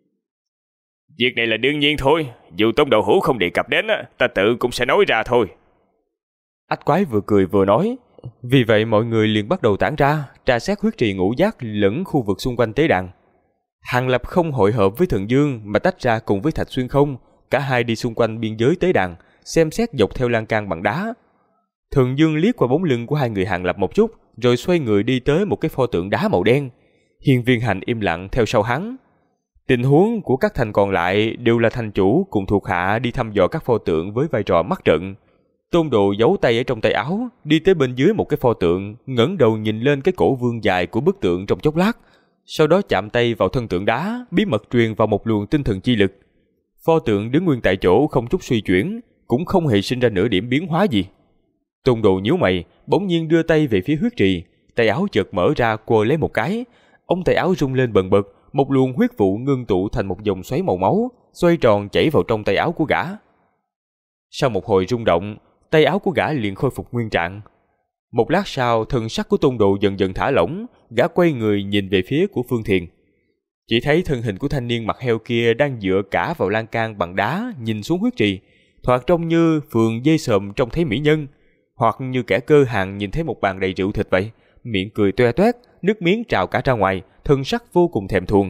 Việc này là đương nhiên thôi, dù Tôn Đạo hữu không đề cập đến, ta tự cũng sẽ nói ra thôi. Ách quái vừa cười vừa nói. Vì vậy mọi người liền bắt đầu tản ra, tra xét huyết trì ngũ giác lẫn khu vực xung quanh tế đàn. Hàng Lập không hội hợp với Thần Dương mà tách ra cùng với Thạch Xuyên Không, cả hai đi xung quanh biên giới tế đàn, xem xét dọc theo lan can bằng đá. Thần Dương liếc qua bóng lưng của hai người Hàng Lập một chút, rồi xoay người đi tới một cái pho tượng đá màu đen. Hiên Viên Hành im lặng theo sau hắn. Tình huống của các thành còn lại đều là thành chủ cùng thuộc hạ đi thăm dò các pho tượng với vai trò mắt trận. Tôn Đồ giấu tay ở trong tay áo, đi tới bên dưới một cái pho tượng, ngẩng đầu nhìn lên cái cổ vương dài của bức tượng trong chốc lát, sau đó chạm tay vào thân tượng đá, bí mật truyền vào một luồng tinh thần chi lực. Pho tượng đứng nguyên tại chỗ không chút suy chuyển, cũng không hề sinh ra nửa điểm biến hóa gì. Tôn Đồ nhíu mày, bỗng nhiên đưa tay về phía huyết trì, tay áo chợt mở ra quơ lấy một cái, ống tay áo rung lên bần bật, một luồng huyết vụ ngưng tụ thành một dòng xoáy màu máu, xoay tròn chảy vào trong tay áo của gã. Sau một hồi rung động, tay áo của gã liền khôi phục nguyên trạng. Một lát sau, thần sắc của Tôn Đồ dần dần thả lỏng, gã quay người nhìn về phía của Phương Thiền. Chỉ thấy thân hình của thanh niên mặt heo kia đang dựa cả vào lan can bằng đá, nhìn xuống huyết trì, thoạt trông như phường dây sờm trông thấy mỹ nhân, hoặc như kẻ cơ hàng nhìn thấy một bàn đầy rượu thịt vậy, miệng cười toe toét, nước miếng trào cả ra ngoài, thân sắc vô cùng thèm thuồng.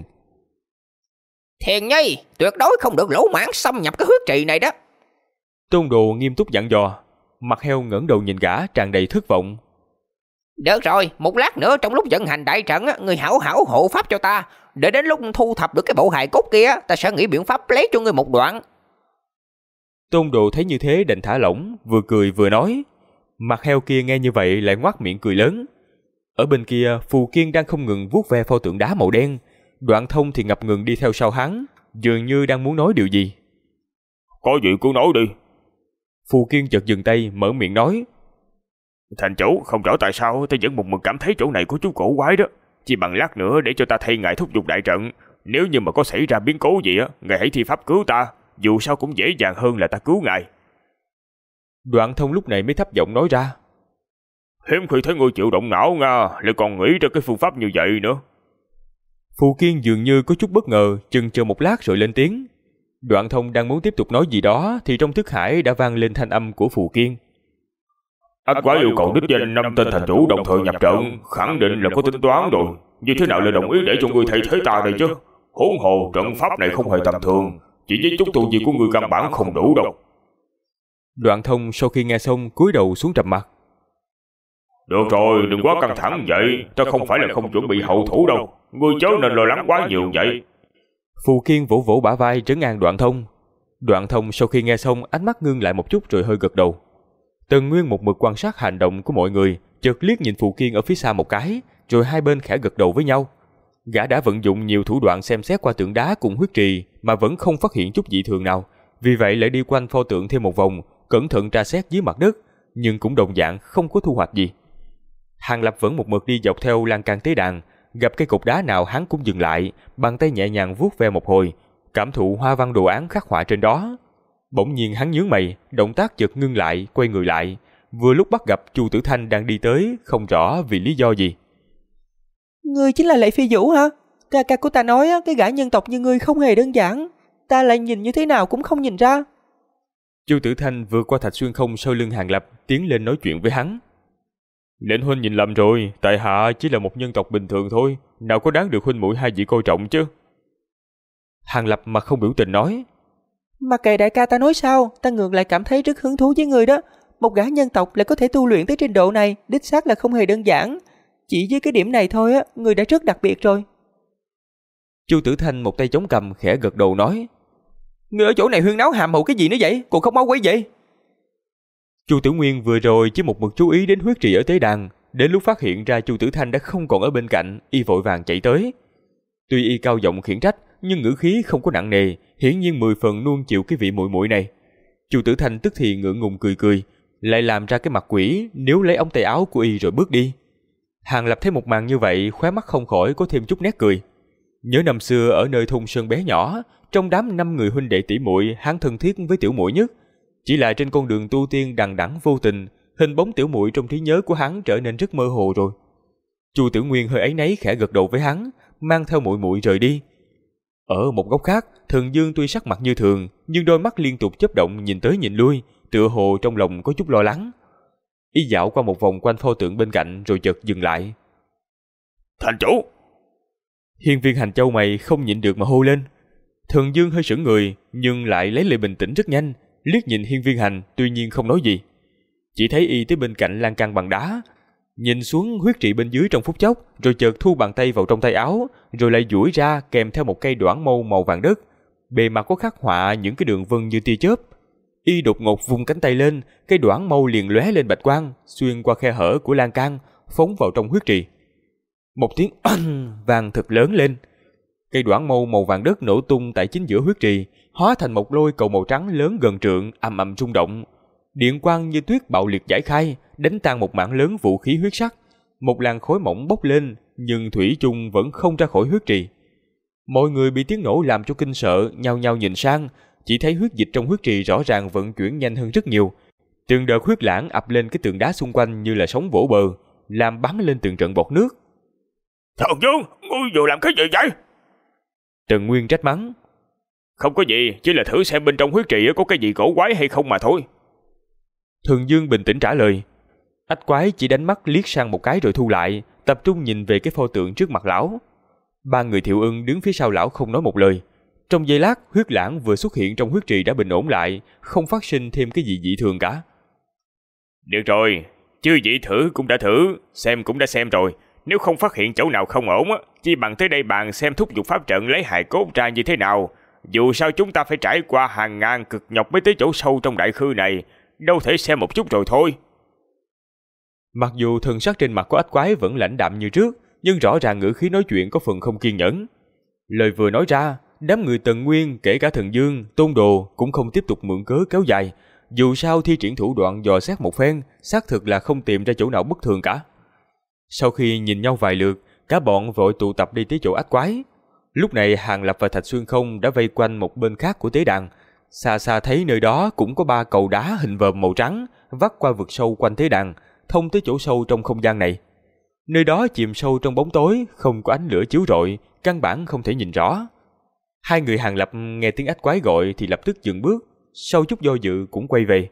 Thiền Nhi, tuyệt đối không được lỗ mãng xâm nhập cái huyết trì này đó. Tôn Đồ nghiêm túc dặn dò. Mặt heo ngẩng đầu nhìn gã tràn đầy thất vọng. Được rồi, một lát nữa trong lúc vận hành đại trận, người hảo hảo hộ pháp cho ta, để đến lúc thu thập được cái bộ hài cốt kia, ta sẽ nghĩ biện pháp lấy cho ngươi một đoạn. Tôn Đồ thấy như thế đành thả lỏng, vừa cười vừa nói. Mặt heo kia nghe như vậy lại ngoác miệng cười lớn. Ở bên kia, Phù Kiên đang không ngừng vuốt ve pho tượng đá màu đen, Đoạn Thông thì ngập ngừng đi theo sau hắn, dường như đang muốn nói điều gì. Có gì cứ nói đi. Phù Kiên chợt dừng tay, mở miệng nói. Thành chủ, không rõ tại sao ta vẫn một mực cảm thấy chỗ này có chút cổ quái đó. Chỉ bằng lát nữa để cho ta thay ngài thúc giục đại trận. Nếu như mà có xảy ra biến cố gì ngài hãy thi pháp cứu ta, dù sao cũng dễ dàng hơn là ta cứu ngài. Đoạn Thông lúc này mới thấp giọng nói ra. Hiếm khi thấy ngươi chịu động não nha, lại còn nghĩ ra cái phương pháp như vậy nữa. Phù Kiên dường như có chút bất ngờ, chần chờ một lát rồi lên tiếng. Đoạn Thông đang muốn tiếp tục nói gì đó thì trong thức hải đã vang lên thanh âm của Phù Kiên. Ách quái yêu cầu đích danh 5 tên thành chủ đồng thời nhập trận, khẳng định là có tính toán rồi. Như thế nào lại đồng ý để cho ngươi thay thế ta đây chứ? Huống hồ trận pháp này không hề tầm thường, chỉ với chút tu vi của ngươi căn bản không đủ đâu. Đoạn Thông sau khi nghe xong cúi đầu xuống trầm mặt. Được rồi, đừng quá căng thẳng vậy. Ta không phải là không chuẩn bị hậu thủ đâu. Ngươi chớ nên lo lắng quá nhiều vậy. Phù Kiên vỗ vỗ bả vai trấn an Đoạn Thông. Đoạn Thông sau khi nghe xong, ánh mắt ngưng lại một chút rồi hơi gật đầu. Tần Nguyên một mực quan sát hành động của mọi người, chợt liếc nhìn Phù Kiên ở phía xa một cái, rồi hai bên khẽ gật đầu với nhau. Gã đã vận dụng nhiều thủ đoạn xem xét qua tượng đá cùng huyết trì mà vẫn không phát hiện chút dị thường nào, vì vậy lại đi quanh pho tượng thêm một vòng, cẩn thận tra xét dưới mặt đất, nhưng cũng đồng dạng không có thu hoạch gì. Hàng Lập vẫn một mực đi dọc theo lan can tế đàn, gặp cái cục đá nào hắn cũng dừng lại, bàn tay nhẹ nhàng vuốt ve một hồi, cảm thụ hoa văn đồ án khắc họa trên đó. Bỗng nhiên hắn nhướng mày, động tác chợt ngưng lại, quay người lại, vừa lúc bắt gặp Chu Tử Thanh đang đi tới, không rõ vì lý do gì. Ngươi chính là Lệ Phi Vũ hả? Ca ca của ta nói cái gã nhân tộc như ngươi không hề đơn giản, ta lại nhìn như thế nào cũng không nhìn ra. Chu Tử Thanh vượt qua thạch xuyên không sau lưng Hàng Lập, tiến lên nói chuyện với hắn. Lệnh huynh nhìn lầm rồi, tại hạ chỉ là một nhân tộc bình thường thôi, nào có đáng được huynh muội hai vị coi trọng chứ. Hàng Lập mà không biểu tình nói. Mà kệ đại ca ta nói sao, ta ngược lại cảm thấy rất hứng thú với ngươi đó. Một gã nhân tộc lại có thể tu luyện tới trình độ này, đích xác là không hề đơn giản. Chỉ với cái điểm này thôi á, ngươi đã rất đặc biệt rồi. Chu Tử Thanh một tay chống cằm khẽ gật đầu nói. Ngươi ở chỗ này huyên náo hàm hậu cái gì nữa vậy, còn không mau quay vậy. Chu Tử Nguyên vừa rồi chỉ một mực chú ý đến huyết trì ở tế đàn, đến lúc phát hiện ra Chu Tử Thanh đã không còn ở bên cạnh, y vội vàng chạy tới. Tuy y cao giọng khiển trách, nhưng ngữ khí không có nặng nề, hiển nhiên 10 phần nuông chịu cái vị muội muội này. Chu Tử Thanh tức thì ngượng ngùng cười cười, lại làm ra cái mặt quỷ, nếu lấy ống tay áo của y rồi bước đi. Hàng Lập thấy một màn như vậy, khóe mắt không khỏi có thêm chút nét cười. Nhớ năm xưa ở nơi thôn sơn bé nhỏ, trong đám 5 người huynh đệ tỷ muội, hắn thân thiết với tiểu muội nhất. Chỉ là trên con đường tu tiên đằng đẵng vô tình, hình bóng tiểu muội trong trí nhớ của hắn trở nên rất mơ hồ rồi. Chu Tử Nguyên hơi áy náy khẽ gật đầu với hắn, mang theo muội muội rời đi. Ở một góc khác, Thần Dương tuy sắc mặt như thường, nhưng đôi mắt liên tục chớp động nhìn tới nhìn lui, tựa hồ trong lòng có chút lo lắng. Y dạo qua một vòng quanh pho tượng bên cạnh rồi chợt dừng lại. Thành chủ! Hiên Viên Hành châu mày không nhịn được mà hô lên. Thần Dương hơi sững người, nhưng lại lấy lại bình tĩnh rất nhanh, liếc nhìn Hiên Viên Hành, tuy nhiên không nói gì. Chỉ thấy y tới bên cạnh lan can bằng đá, nhìn xuống huyết trì bên dưới trong phút chốc, rồi chợt thu bàn tay vào trong tay áo, rồi lại duỗi ra kèm theo một cây đoản mâu màu vàng đất, bề mặt có khắc họa những cái đường vân như tia chớp. Y đột ngột vung cánh tay lên, cây đoản mâu liền lóe lên bạch quang, xuyên qua khe hở của lan can, phóng vào trong huyết trì. Một tiếng vang thật lớn lên. Cây đoản mâu màu vàng đất nổ tung tại chính giữa huyết trì, hóa thành một lôi cầu màu trắng lớn gần trượng, ầm ầm rung động. Điện quang như tuyết bạo liệt giải khai, đánh tan một mảng lớn vũ khí huyết sắc. Một làn khói mỏng bốc lên, nhưng thủy chung vẫn không ra khỏi huyết trì. Mọi người bị tiếng nổ làm cho kinh sợ, nhao nhao nhìn sang, chỉ thấy huyết dịch trong huyết trì rõ ràng vận chuyển nhanh hơn rất nhiều. Từng đợt huyết lãng ập lên cái tường đá xung quanh như là sóng vỗ bờ, làm bắn lên từng trận bọt nước. Thần Dương, ngươi vừa làm cái gì vậy? Trần Nguyên trách mắng. Không có gì, chỉ là thử xem bên trong huyết trì có cái gì cổ quái hay không mà thôi. Thần Dương bình tĩnh trả lời. Ách quái chỉ đánh mắt liếc sang một cái rồi thu lại, tập trung nhìn về cái pho tượng trước mặt lão. Ba người Thiệu Ưng đứng phía sau lão không nói một lời. Trong giây lát, huyết lãng vừa xuất hiện trong huyết trì đã bình ổn lại, không phát sinh thêm cái gì dị thường cả. Được rồi, chư vị thử cũng đã thử, xem cũng đã xem rồi. Nếu không phát hiện chỗ nào không ổn, chỉ bằng tới đây bàn xem thúc giục pháp trận lấy hài cốt ra như thế nào. Dù sao chúng ta phải trải qua hàng ngàn cực nhọc mới tới chỗ sâu trong đại khư này, đâu thể xem một chút rồi thôi. Mặc dù thần sắc trên mặt của ách quái vẫn lãnh đạm như trước, nhưng rõ ràng ngữ khí nói chuyện có phần không kiên nhẫn. Lời vừa nói ra, đám người Tần Nguyên kể cả Thần Dương, Tôn Đồ cũng không tiếp tục mượn cớ kéo dài. Dù sao thi triển thủ đoạn dò xét một phen, xác thực là không tìm ra chỗ nào bất thường cả. Sau khi nhìn nhau vài lượt, cả bọn vội tụ tập đi tới chỗ ách quái. Lúc này Hàng Lập và Thạch Xuyên Không đã vây quanh một bên khác của tế đàn. Xa xa thấy nơi đó cũng có 3 cầu đá hình vòm màu trắng vắt qua vực sâu quanh tế đàn, thông tới chỗ sâu trong không gian này. Nơi đó chìm sâu trong bóng tối, không có ánh lửa chiếu rọi, căn bản không thể nhìn rõ. Hai người Hàng Lập nghe tiếng ách quái gọi thì lập tức dừng bước, sau chút do dự cũng quay về.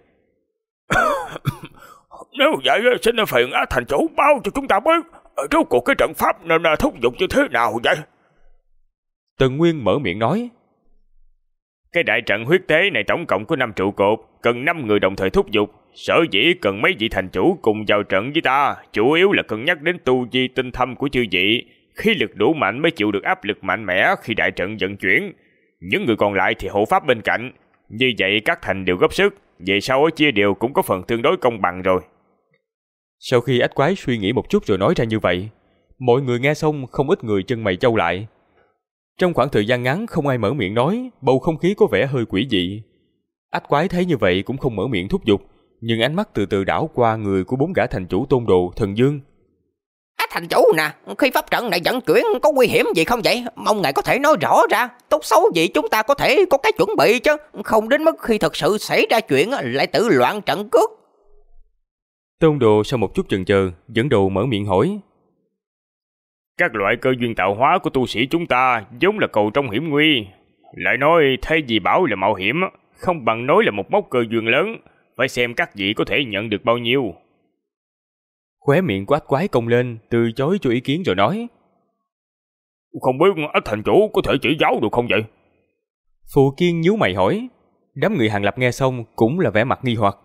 Nếu vậy xin phiền thành chủ báo cho chúng ta biết, rốt cuộc cái trận pháp nên thúc giục như thế nào vậy? Tần Nguyên mở miệng nói. Cái đại trận huyết tế này tổng cộng có 5 trụ cột, cần 5 người đồng thời thúc giục. Sở dĩ cần mấy vị thành chủ cùng vào trận với ta, chủ yếu là cân nhắc đến tu vi tinh thâm của chư vị. Khí lực đủ mạnh mới chịu được áp lực mạnh mẽ khi đại trận vận chuyển. Những người còn lại thì hộ pháp bên cạnh. Như vậy các thành đều góp sức, về sau chia đều cũng có phần tương đối công bằng rồi. Sau khi ách quái suy nghĩ một chút rồi nói ra như vậy, mọi người nghe xong không ít người chân mày chau lại. Trong khoảng thời gian ngắn không ai mở miệng nói, bầu không khí có vẻ hơi quỷ dị. Ách quái thấy như vậy cũng không mở miệng thúc giục, nhưng ánh mắt từ từ đảo qua người của 4 gã thành chủ Tôn Đồ, Thần Dương. Thành chủ nè, khi pháp trận này vận chuyển có nguy hiểm gì không vậy? Mong ngài có thể nói rõ ra, tốt xấu gì chúng ta có thể có cái chuẩn bị chứ, không đến mức khi thật sự xảy ra chuyện lại tự loạn trận cước. Tôn Đồ sau một chút chần chờ, dẫn đầu mở miệng hỏi. Các loại cơ duyên tạo hóa của tu sĩ chúng ta giống là cầu trong hiểm nguy. Lại nói thay vì bảo là mạo hiểm, không bằng nói là một mốc cơ duyên lớn, phải xem các vị có thể nhận được bao nhiêu. Khóe miệng của ách quái cong lên, từ chối cho ý kiến rồi nói. Không biết ách thành chủ có thể chỉ giáo được không vậy? Phù Kiên nhíu mày hỏi. Đám người Hàng Lập nghe xong cũng là vẻ mặt nghi hoặc.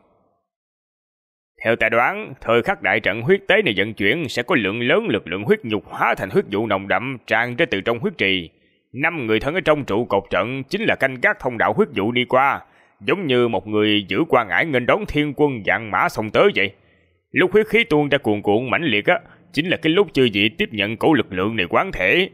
Theo ta đoán, thời khắc đại trận huyết tế này vận chuyển sẽ có lượng lớn lực lượng huyết nhục hóa thành huyết vụ nồng đậm tràn ra từ trong huyết trì. 5 người thân ở trong trụ cột trận chính là canh gác thông đạo huyết vụ đi qua, giống như một người giữ quan ải nghênh đón thiên quân vạn mã xông tới vậy. Lúc huyết khí tuôn ra cuồn cuộn mãnh liệt chính là cái lúc chư vị tiếp nhận cổ lực lượng này quán thể.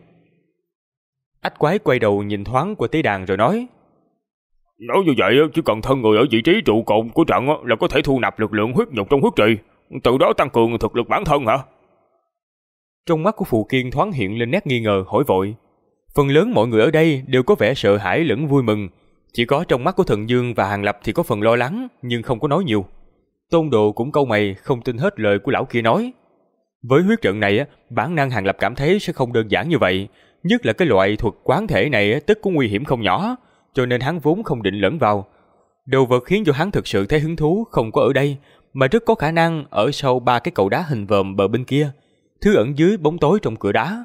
Ách quái quay đầu nhìn thoáng qua tế đàn rồi nói. Nói như vậy chỉ cần thân người ở vị trí trụ cột của trận là có thể thu nạp lực lượng huyết nhục trong huyết trì, từ đó tăng cường thực lực bản thân hả? Trong mắt của Phù Kiên thoáng hiện lên nét nghi ngờ, hỏi vội. Phần lớn mọi người ở đây đều có vẻ sợ hãi lẫn vui mừng, chỉ có trong mắt của Thần Dương và Hàng Lập thì có phần lo lắng, nhưng không có nói nhiều. Tôn Đồ cũng cau mày, không tin hết lời của lão kia nói. Với huyết trận này bản năng Hàng Lập cảm thấy sẽ không đơn giản như vậy, nhất là cái loại thuật quán thể này tất có nguy hiểm không nhỏ, cho nên hắn vốn không định lẫn vào. Đồ vật khiến cho hắn thực sự thấy hứng thú không có ở đây, mà rất có khả năng ở sau 3 cái cầu đá hình vòm bờ bên kia, thứ ẩn dưới bóng tối trong cửa đá.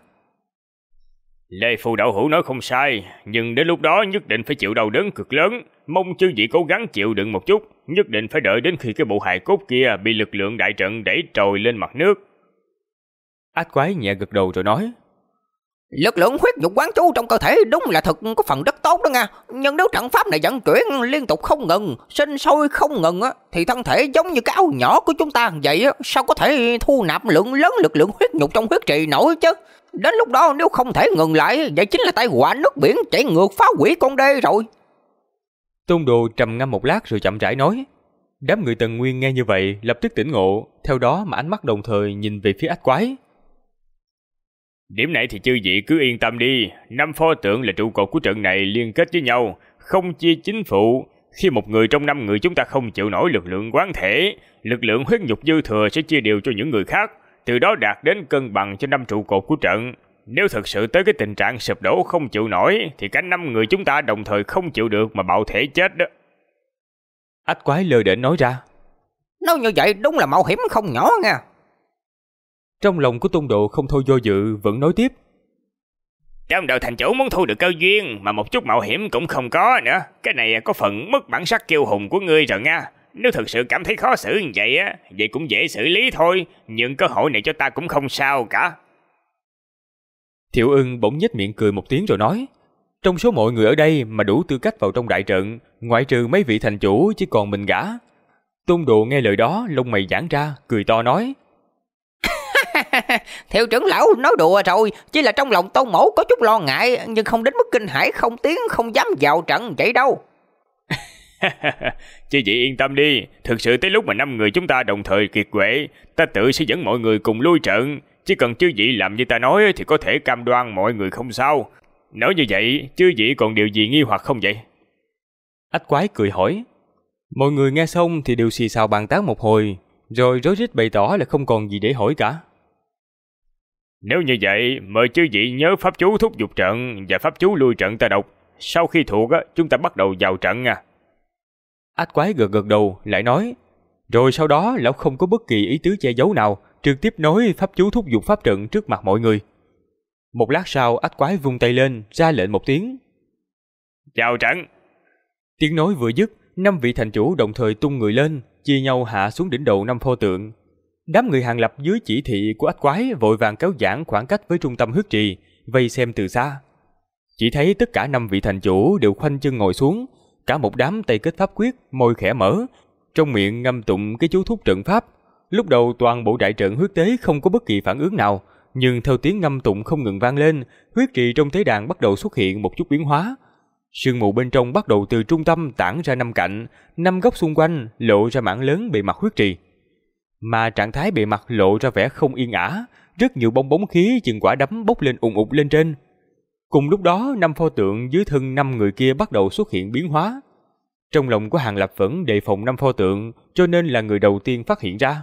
Lê Phù đạo hữu nói không sai, nhưng đến lúc đó nhất định phải chịu đau đớn cực lớn, mong chư vị cố gắng chịu đựng một chút, nhất định phải đợi đến khi cái bộ hài cốt kia bị lực lượng đại trận đẩy trồi lên mặt nước. Ách quái nhẹ gật đầu rồi nói. Lực lượng huyết nhục quán chú trong cơ thể đúng là thực có phần rất tốt đó nha. Nhưng nếu trận pháp này vận chuyển liên tục không ngừng, sinh sôi không ngừng thì thân thể giống như cái áo nhỏ của chúng ta vậy sao có thể thu nạp lượng lớn lực lượng huyết nhục trong huyết trì nổi chứ? Đến lúc đó nếu không thể ngừng lại, vậy chính là tai họa nước biển chảy ngược phá hủy con đê rồi. Tôn Đồ trầm ngâm một lát rồi chậm rãi nói. Đám người Tần Nguyên nghe như vậy lập tức tỉnh ngộ, theo đó mà ánh mắt đồng thời nhìn về phía ách quái. Điểm này thì chư vị cứ yên tâm đi, 5 pho tượng là trụ cột của trận này liên kết với nhau, không chia chính phụ. Khi một người trong 5 người chúng ta không chịu nổi lực lượng quán thể, lực lượng huyết nhục dư thừa sẽ chia đều cho những người khác, từ đó đạt đến cân bằng cho 5 trụ cột của trận. Nếu thật sự tới cái tình trạng sụp đổ không chịu nổi, thì cả 5 người chúng ta đồng thời không chịu được mà bạo thể chết đó. Ách quái lơ đễnh nói ra. Nói như vậy đúng là mạo hiểm không nhỏ nha. Trong lòng của Tôn Độ không thôi do dự, vẫn nói tiếp. Trong đầu thành chủ muốn thu được cơ duyên mà một chút mạo hiểm cũng không có nữa. Cái này có phần mất bản sắc kiêu hùng của ngươi rồi nha. Nếu thật sự cảm thấy khó xử như vậy vậy cũng dễ xử lý thôi. Nhưng cơ hội này cho ta cũng không sao cả. Thiệu Ưng bỗng nhếch miệng cười một tiếng rồi nói. Trong số mọi người ở đây mà đủ tư cách vào trong đại trận, ngoại trừ mấy vị thành chủ chỉ còn mình gã. Tôn Độ nghe lời đó, lông mày giãn ra, cười to nói. Thiệu trưởng lão nói đùa rồi, chỉ là trong lòng Tôn mỗ có chút lo ngại, nhưng không đến mức kinh hãi không tiếng không dám vào trận vậy đâu. Chứ chị yên tâm đi, thực sự tới lúc mà 5 người chúng ta đồng thời kiệt quệ, ta tự sẽ dẫn mọi người cùng lui trận. Chỉ cần chư vị làm như ta nói thì có thể cam đoan mọi người không sao. Nói như vậy, chư vị còn điều gì nghi hoặc không vậy? Ách quái cười hỏi. Mọi người nghe xong thì đều xì xào bàn tán một hồi, rồi rối rít bày tỏ là không còn gì để hỏi cả. Nếu như vậy, mời chư vị nhớ pháp chú thúc giục trận và pháp chú lui trận ta đọc. Sau khi thuộc chúng ta bắt đầu vào trận nha. Ách quái gật đầu lại nói. Rồi sau đó lão không có bất kỳ ý tứ che giấu nào, trực tiếp nói pháp chú thúc giục pháp trận trước mặt mọi người. Một lát sau, ách quái vung tay lên, ra lệnh một tiếng. Vào trận. Tiếng nói vừa dứt, 5 vị thành chủ đồng thời tung người lên, chia nhau hạ xuống đỉnh đầu 5 pho tượng. Đám người Hàng Lập dưới chỉ thị của ách quái vội vàng kéo giãn khoảng cách với trung tâm huyết trì, vây xem từ xa. Chỉ thấy tất cả 5 vị thành chủ đều khoanh chân ngồi xuống, cả một đám tay kết pháp quyết, môi khẽ mở, trong miệng ngâm tụng cái chú thúc trận pháp. Lúc đầu toàn bộ đại trận huyết tế không có bất kỳ phản ứng nào, nhưng theo tiếng ngâm tụng không ngừng vang lên, huyết trì trong tế đàn bắt đầu xuất hiện một chút biến hóa. Sương mù bên trong bắt đầu từ trung tâm tản ra 5 cạnh, 5 góc xung quanh lộ ra mảng lớn bề mặt huyết trì. Mà trạng thái bề mặt lộ ra vẻ không yên ả, rất nhiều bong bóng khí chừng quả đấm bốc lên ùn ụt lên trên. Cùng lúc đó, 5 pho tượng dưới thân 5 người kia bắt đầu xuất hiện biến hóa. Trong lòng của Hàng Lập vẫn đề phòng 5 pho tượng, cho nên là người đầu tiên phát hiện ra.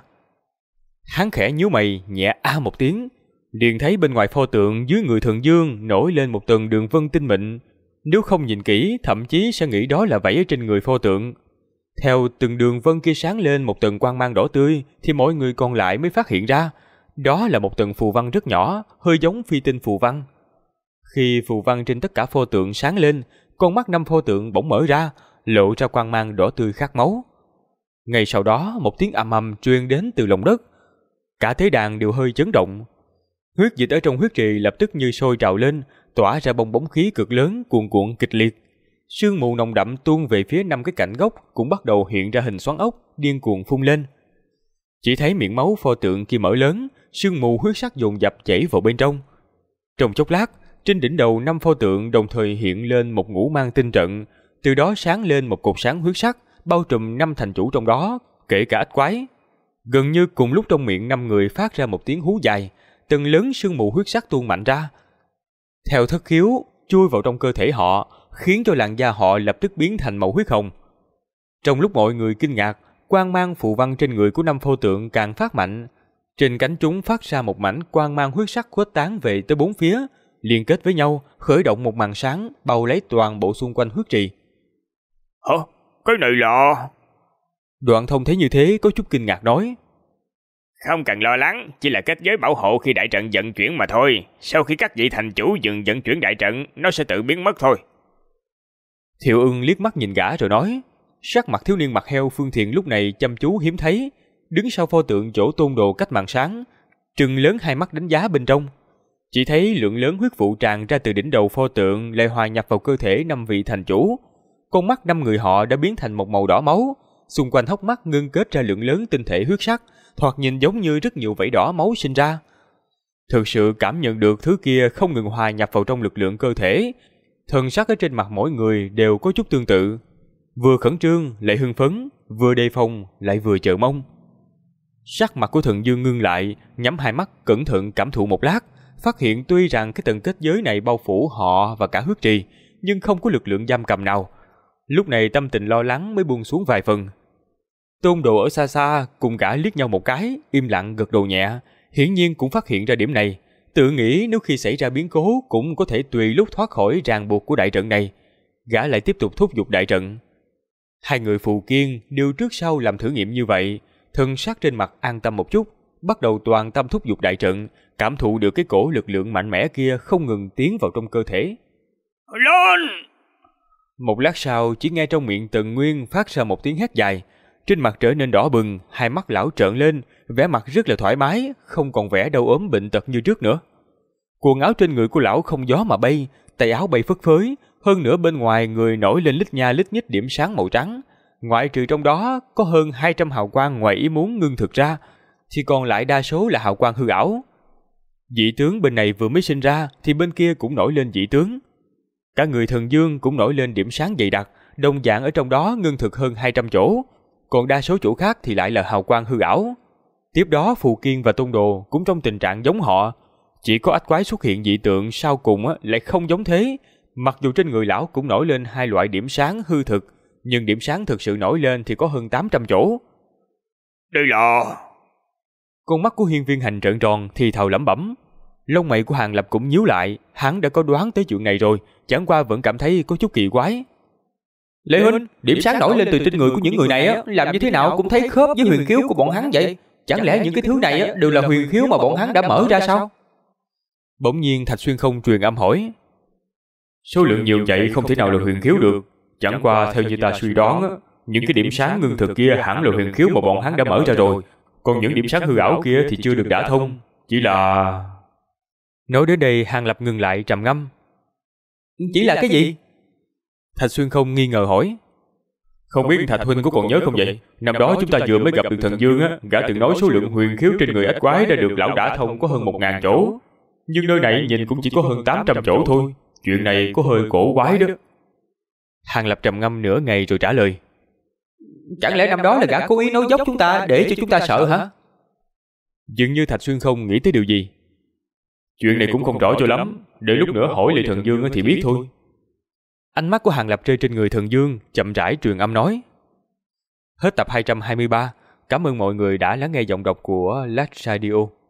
Hắn khẽ nhíu mày, nhẹ a một tiếng, liền thấy bên ngoài pho tượng dưới người Thần Dương nổi lên một tầng đường vân tinh mịn. Nếu không nhìn kỹ, thậm chí sẽ nghĩ đó là vảy ở trên người pho tượng. Theo từng đường vân kia sáng lên một tầng quang mang đỏ tươi, thì mọi người còn lại mới phát hiện ra, đó là một tầng phù văn rất nhỏ, hơi giống phi tinh phù văn. Khi phù văn trên tất cả pho tượng sáng lên, con mắt 5 pho tượng bỗng mở ra, lộ ra quang mang đỏ tươi khát máu. Ngay sau đó, một tiếng ầm ầm truyền đến từ lòng đất. Cả tế đàn đều hơi chấn động. Huyết dịch ở trong huyết trì lập tức như sôi trào lên, tỏa ra bong bóng khí cực lớn cuồn cuộn kịch liệt. Sương mù nồng đậm tuôn về phía 5 cái cạnh gốc cũng bắt đầu hiện ra hình xoắn ốc, điên cuồng phun lên. Chỉ thấy miệng máu pho tượng kia mở lớn, sương mù huyết sắc dồn dập chảy vào bên trong. Trong chốc lát, trên đỉnh đầu 5 pho tượng đồng thời hiện lên một ngũ mang tinh trận, từ đó sáng lên một cột sáng huyết sắc, bao trùm 5 thành chủ trong đó, kể cả ách quái. Gần như cùng lúc trong miệng 5 người phát ra một tiếng hú dài, tầng lớn sương mù huyết sắc tuôn mạnh ra. Theo thất khiếu, chui vào trong cơ thể họ, khiến cho làn da họ lập tức biến thành màu huyết hồng. Trong lúc mọi người kinh ngạc, quang mang phù văn trên người của 5 pho tượng càng phát mạnh. Trên cánh chúng phát ra một mảnh quang mang huyết sắc khuếch tán về tới 4 phía, liên kết với nhau, khởi động một màn sáng bao lấy toàn bộ xung quanh huyết trì. Hả? Cái này là... Đoạn Thông thấy như thế có chút kinh ngạc nói. Không cần lo lắng, chỉ là kết giới bảo hộ khi đại trận vận chuyển mà thôi. Sau khi các vị thành chủ dừng vận chuyển đại trận, nó sẽ tự biến mất thôi. Thiệu Ưng liếc mắt nhìn gã rồi nói. Sắc mặt thiếu niên mặt heo Phương Thiện lúc này chăm chú hiếm thấy, đứng sau pho tượng chỗ tôn đồ cách màn sáng, trừng lớn hai mắt đánh giá bên trong. Chỉ thấy lượng lớn huyết vụ tràn ra từ đỉnh đầu pho tượng lại hòa nhập vào cơ thể 5 vị thành chủ. Con mắt 5 người họ đã biến thành một màu đỏ máu, xung quanh hốc mắt ngưng kết ra lượng lớn tinh thể huyết sắc, thoạt nhìn giống như rất nhiều vảy đỏ máu sinh ra. Thực sự cảm nhận được thứ kia không ngừng hòa nhập vào trong lực lượng cơ thể, thần sắc ở trên mặt mỗi người đều có chút tương tự, vừa khẩn trương lại hưng phấn, vừa đề phòng lại vừa chờ mong. Sắc mặt của Thần Dương ngưng lại, nhắm hai mắt cẩn thận cảm thụ một lát, phát hiện tuy rằng cái tầng kết giới này bao phủ họ và cả huyết trì, nhưng không có lực lượng giam cầm nào. Lúc này tâm tình lo lắng mới buông xuống vài phần. Tôn đồ ở xa xa cùng cả liếc nhau một cái, im lặng gật đầu nhẹ, hiển nhiên cũng phát hiện ra điểm này, tự nghĩ nếu khi xảy ra biến cố cũng có thể tùy lúc thoát khỏi ràng buộc của đại trận này. Gã lại tiếp tục thúc giục đại trận. Hai người phù kiên đều trước sau làm thử nghiệm như vậy, thân sắc trên mặt an tâm một chút, bắt đầu toàn tâm thúc giục đại trận, cảm thụ được cái cổ lực lượng mạnh mẽ kia không ngừng tiến vào trong cơ thể. Lên! Một lát sau, chỉ nghe trong miệng Tần Nguyên phát ra một tiếng hét dài, trên mặt trở nên đỏ bừng, hai mắt lão trợn lên, vẻ mặt rất là thoải mái, không còn vẻ đau ốm bệnh tật như trước nữa. Quần áo trên người của lão không gió mà bay, tay áo bay phất phới, hơn nữa bên ngoài người nổi lên lít nha lít nhít điểm sáng màu trắng, ngoại trừ trong đó có hơn 200 hào quang ngoài ý muốn ngưng thực ra, thì còn lại đa số là hào quang hư ảo. Dị tướng bên này vừa mới sinh ra thì bên kia cũng nổi lên dị tướng. Cả người Thần Dương cũng nổi lên điểm sáng dày đặc, đồng dạng ở trong đó ngưng thực hơn 200 chỗ, còn đa số chỗ khác thì lại là hào quang hư ảo. Tiếp đó Phù Kiên và Tôn Đồ cũng trong tình trạng giống họ, chỉ có ách quái xuất hiện dị tượng sau cùng lại không giống thế. Mặc dù trên người lão cũng nổi lên hai loại điểm sáng hư thực, nhưng điểm sáng thực sự nổi lên thì có hơn 800 chỗ. Đây là... Con mắt của Hiên Viên Hành trợn tròn thì thào lẩm bẩm. Lông mày của Hàng Lập cũng nhíu lại, hắn đã có đoán tới chuyện này rồi, chẳng qua vẫn cảm thấy có chút kỳ quái. Lê Huynh, điểm sáng nổi lên từ trên người của những người này làm như thế nào cũng thấy khớp với huyền khiếu của bọn hắn vậy. Chẳng lẽ những cái thứ này đều là huyền khiếu mà bọn hắn đã mở ra sao? Bỗng nhiên Thạch Xuyên Không truyền âm hỏi. Số lượng nhiều vậy không thể nào là huyền khiếu được. Chẳng qua theo như ta suy đoán á, những cái điểm sáng ngưng thực kia hẳn là huyền khiếu mà bọn hắn đã mở ra rồi. Còn những điểm sáng hư ảo kia thì chưa được đả thông. Chỉ là... Nói đến đây Hàng Lập ngừng lại trầm ngâm. Chỉ là cái gì? Thạch Xuyên Không nghi ngờ hỏi. Không biết Thạch huynh có còn nhớ không vậy? Năm đó chúng ta vừa mới gặp được thần Dương á, gã từng nói số lượng huyền khiếu trên người ếch quái đã được lão đả thông có hơn 1000 chỗ. Nhưng nơi này nhìn cũng chỉ có hơn 800 chỗ thôi. Chuyện này có hơi cổ quái đó. Hàng Lập trầm ngâm nửa ngày rồi trả lời. Chẳng lẽ năm đó là gã cố ý nói dốc chúng ta để cho chúng ta sợ hả? Dường như Thạch Xuyên Không nghĩ tới điều gì. Chuyện này cũng không rõ cho lắm, để lúc nữa hỏi lại thần Dương thì biết thôi. Ánh mắt của Hàng Lập rơi trên người thần Dương, chậm rãi truyền âm nói. Hết tập 223, cảm ơn mọi người đã lắng nghe giọng đọc của Last Radio.